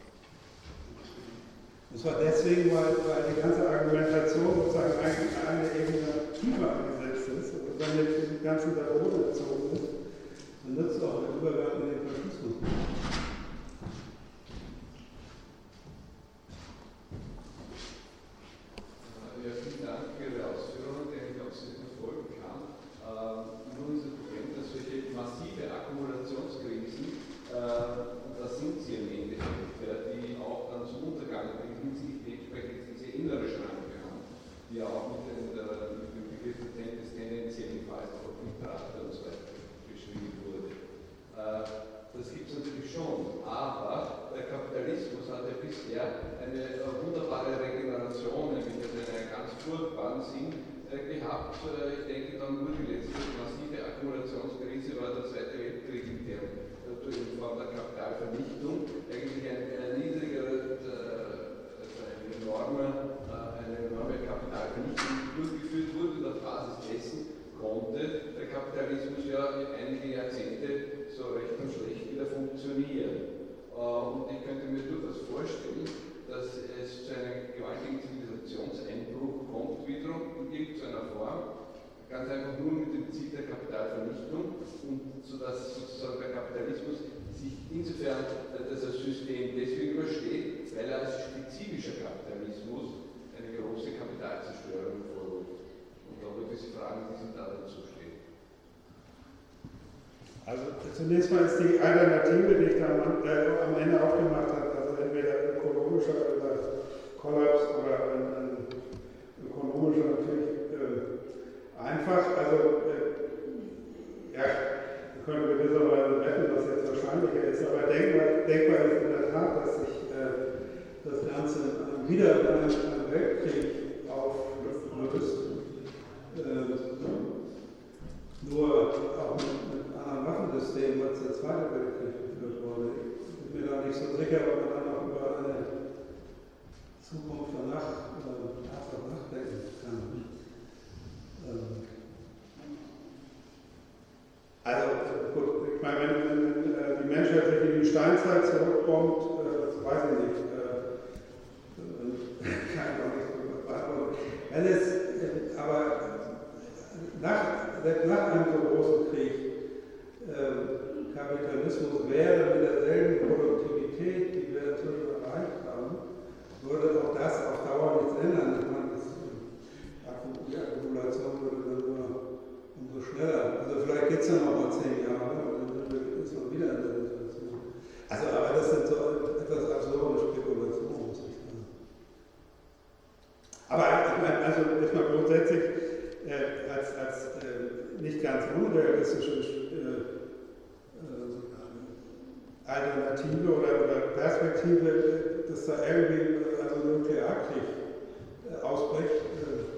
Und zwar deswegen, weil, weil die ganze Argumentation sozusagen eigentlich eine Ebene tiefer angesetzt ist. Also wenn jetzt die ganzen da oben gezogen ist, dann nützt auch der Übergang in den Faschismus. Ja, vielen Dank für Ihre Ausführungen, denen ich absolut folgen kann. Ähm, nun ist das Problem, dass solche massive Akkumulationskrisen, äh, und das sind sie im Endeffekt, ja, die auch dann zum Untergang bringen, hinsichtlich entsprechend diese innere Schranke haben, die ja auch mit, den, äh, mit dem Begriff des tendenziellen Falls von Kontraste und so weiter beschrieben wurde. Äh, das gibt es natürlich schon, aber der Kapitalismus hat ja bisher eine äh, wunderbare Regeneration, nämlich einen ganz furchtbaren Sinn äh, gehabt. Äh, ich denke dann nur die letzte massive Akkumulationskrise war der Zweite Weltkrieg, in der äh, in Form der Kapitalvernichtung eigentlich eine, eine niedrigere, äh, also eine enorme, äh, eine enorme Kapitalvernichtung durchgeführt wurde und auf Basis dessen konnte der Kapitalismus ja einige Jahrzehnte so recht und schlecht wieder funktionieren. Und ich könnte mir durchaus vorstellen, dass es zu einem gewaltigen Zivilisationseinbruch kommt, wiederum in irgendeiner Form, ganz einfach nur mit dem Ziel der Kapitalvernichtung, und sodass sozusagen der Kapitalismus sich insofern das System deswegen übersteht, weil er als spezifischer Kapitalismus eine große Kapitalzerstörung vorruft. Und da würde ich Sie fragen, wie Sie da dazu stehen. Also zunächst mal ist die Alternative, die ich da am, äh, am Ende aufgemacht habe, also entweder ökologischer oder Kollaps oder ein, ein ökonomischer natürlich äh, einfach. Also äh, ja, wir können gewisserweise wetten, was jetzt wahrscheinlicher ist, aber denkbar, denkbar ist in der Tat, dass sich äh, das Ganze wieder in einem, einem Weltkrieg auflöst. Äh, nur auch mit, mit anderen Waffensystemen, als der Zweite Weltkrieg geführt wurde. Ich bin mir da nicht so sicher, ob man dann auch über eine Zukunft danach äh, einfach nachdenken kann. Ähm, also gut, ich meine, wenn, wenn äh, die Menschheit sich in die Steinzeit zurückkommt, äh, weiß ich nicht, äh, äh, kann ich auch nicht so beantworten. Wenn es, äh, aber nach, nach einem so großen Krieg äh, Kapitalismus wäre mit derselben Produktivität, die wir inzwischen erreicht haben, würde auch das auf Dauer nichts ändern. Ich meine, das, die Akkumulation würde dann nur umso schneller. Also vielleicht geht es ja noch mal zehn Jahre und dann ist man wieder in der Situation. Also aber das sind so etwas absurde Spekulationen, muss ich sagen. Aber ich meine, also erstmal grundsätzlich äh, als, als äh, nicht ganz unrealistische äh, äh, Alternative oder, oder Perspektive, dass da irgendwie also ein Nuklearkrieg äh, ausbricht. Äh,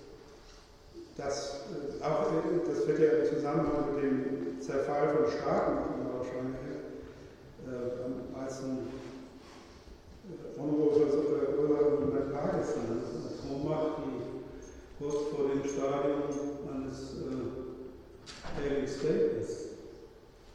das, äh, auch, das wird ja im Zusammenhang mit dem Zerfall von Staaten wahrscheinlich äh, am meisten äh, unruhige Ursache mit Pakistan. Atommacht, die kurz vor dem Stadium eines äh, Failing State ist.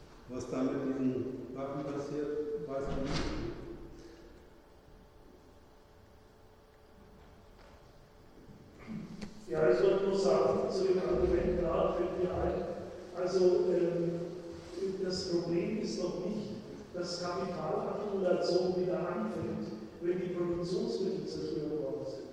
das Problem ist noch nicht, dass Kapitalakkumulation wieder anfängt, wenn die Produktionsmittel zerstört worden sind.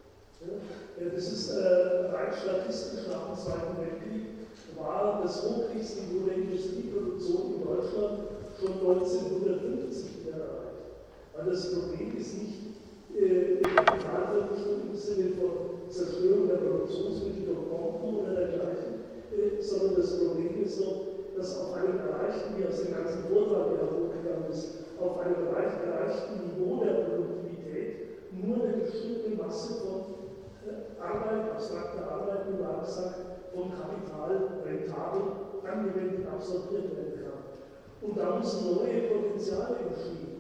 Ja, das ist äh, rein statistisch nach dem Zweiten Weltkrieg, war das Hochkriegsniveau der Industrieproduktion in Deutschland schon neunzehnhundertfünfzig erreicht. Weil das Problem ist nicht äh, Kapitalvernichtung im Sinne von Zerstörung der Produktionsmittel durch Bomben oder dergleichen, äh, sondern das Problem ist noch, dass auf einem erreichten, wie aus dem ganzen Vortrag hervorgegangen ist, auf einem erreichten Niveau der Produktivität nur eine bestimmte Masse von Arbeit, abstrakte Arbeit, wie man sagt, von Kapital rentabel angewendet, absorbiert werden kann. Und da müssen neue Potenziale entstehen,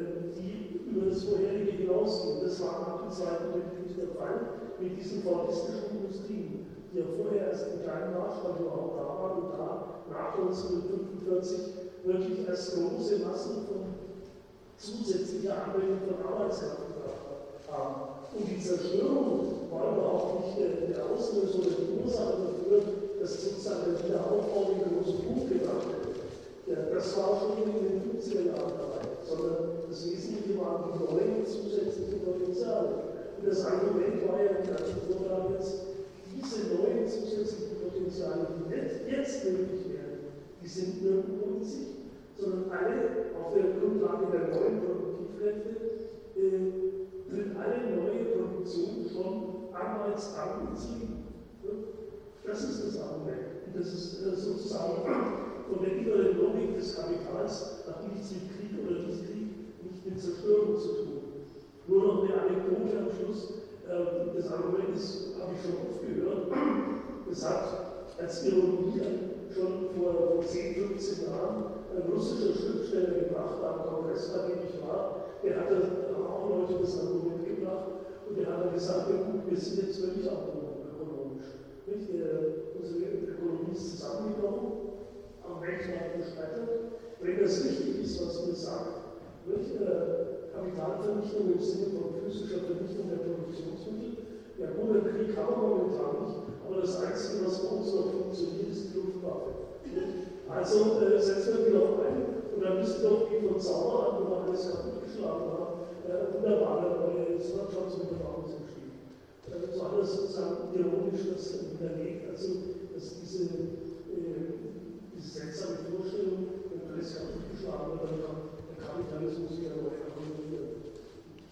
die über das vorherige hinausgehen. Das war nach dem Zweiten Weltkrieg der Fall mit diesen fordistischen Industrien, die ja vorher erst im kleinen Maßstab überhaupt da waren und da nach neunzehnhundertfünfundvierzig wirklich erst große Massen von zusätzlicher Anwendung von Arbeitskraft gebracht haben. Und die Zerstörung war überhaupt nicht der, der Auslöser oder die Ursache dafür, dass sozusagen der Wiederaufbau den großen Punkt gebracht wird. Ja, das war schon in den fünfziger Jahren dabei, sondern das Wesentliche waren die neuen zusätzlichen Potenziale. Und das Argument war ja im ganzen Vortrag jetzt, diese neuen zusätzlichen Potenziale, die jetzt, jetzt möglich werden, die sind nirgendwo in Sicht, sondern alle auf der Grundlage der neuen Produktivkräfte äh, tritt alle neue Produktion schon arbeitsarm ins Leben. Das ist das Argument. Und das ist sozusagen von der inneren Logik des Kapitals hat nichts mit Krieg oder Nicht-Krieg, nicht mit Zerstörung zu tun. Nur noch eine Anekdote am Schluss. Das Argument ist, habe ich schon oft gehört. Es hat als Ironie schon vor zehn, fünfzehn Jahren ein russischer Schriftsteller gebracht, am Kongress, bei dem ich war. Der hat auch Leute das Argument gebracht und der hat dann gesagt, ja gut, wir sind jetzt völlig ökonomisch. Nicht? Der, unsere Ökonomie ist zusammengebrochen, am Weltmarkt gescheitert. Wenn das richtig ist, was ihr sagt, nicht? Äh, Kapitalvernichtung im Sinne von physischer Vernichtung der Produktionsmittel, ja gut, den Krieg haben wir momentan nicht, aber das Einzige, was bei uns noch funktioniert, ist die Luftwaffe. Also äh, setzen wir die doch ein und dann müssen doch die von Zauberhand, wo wir alles kaputt geschlagen haben, äh, wunderbare neue Smartphones mit der Augen zu spielen. Das ist alles sozusagen ironisch, das widerlegt, also dass diese, äh, diese seltsame Vorstellung, wenn alles kaputt geschlagen wird, dann kann der Kapitalismus wieder neu erfunden werden.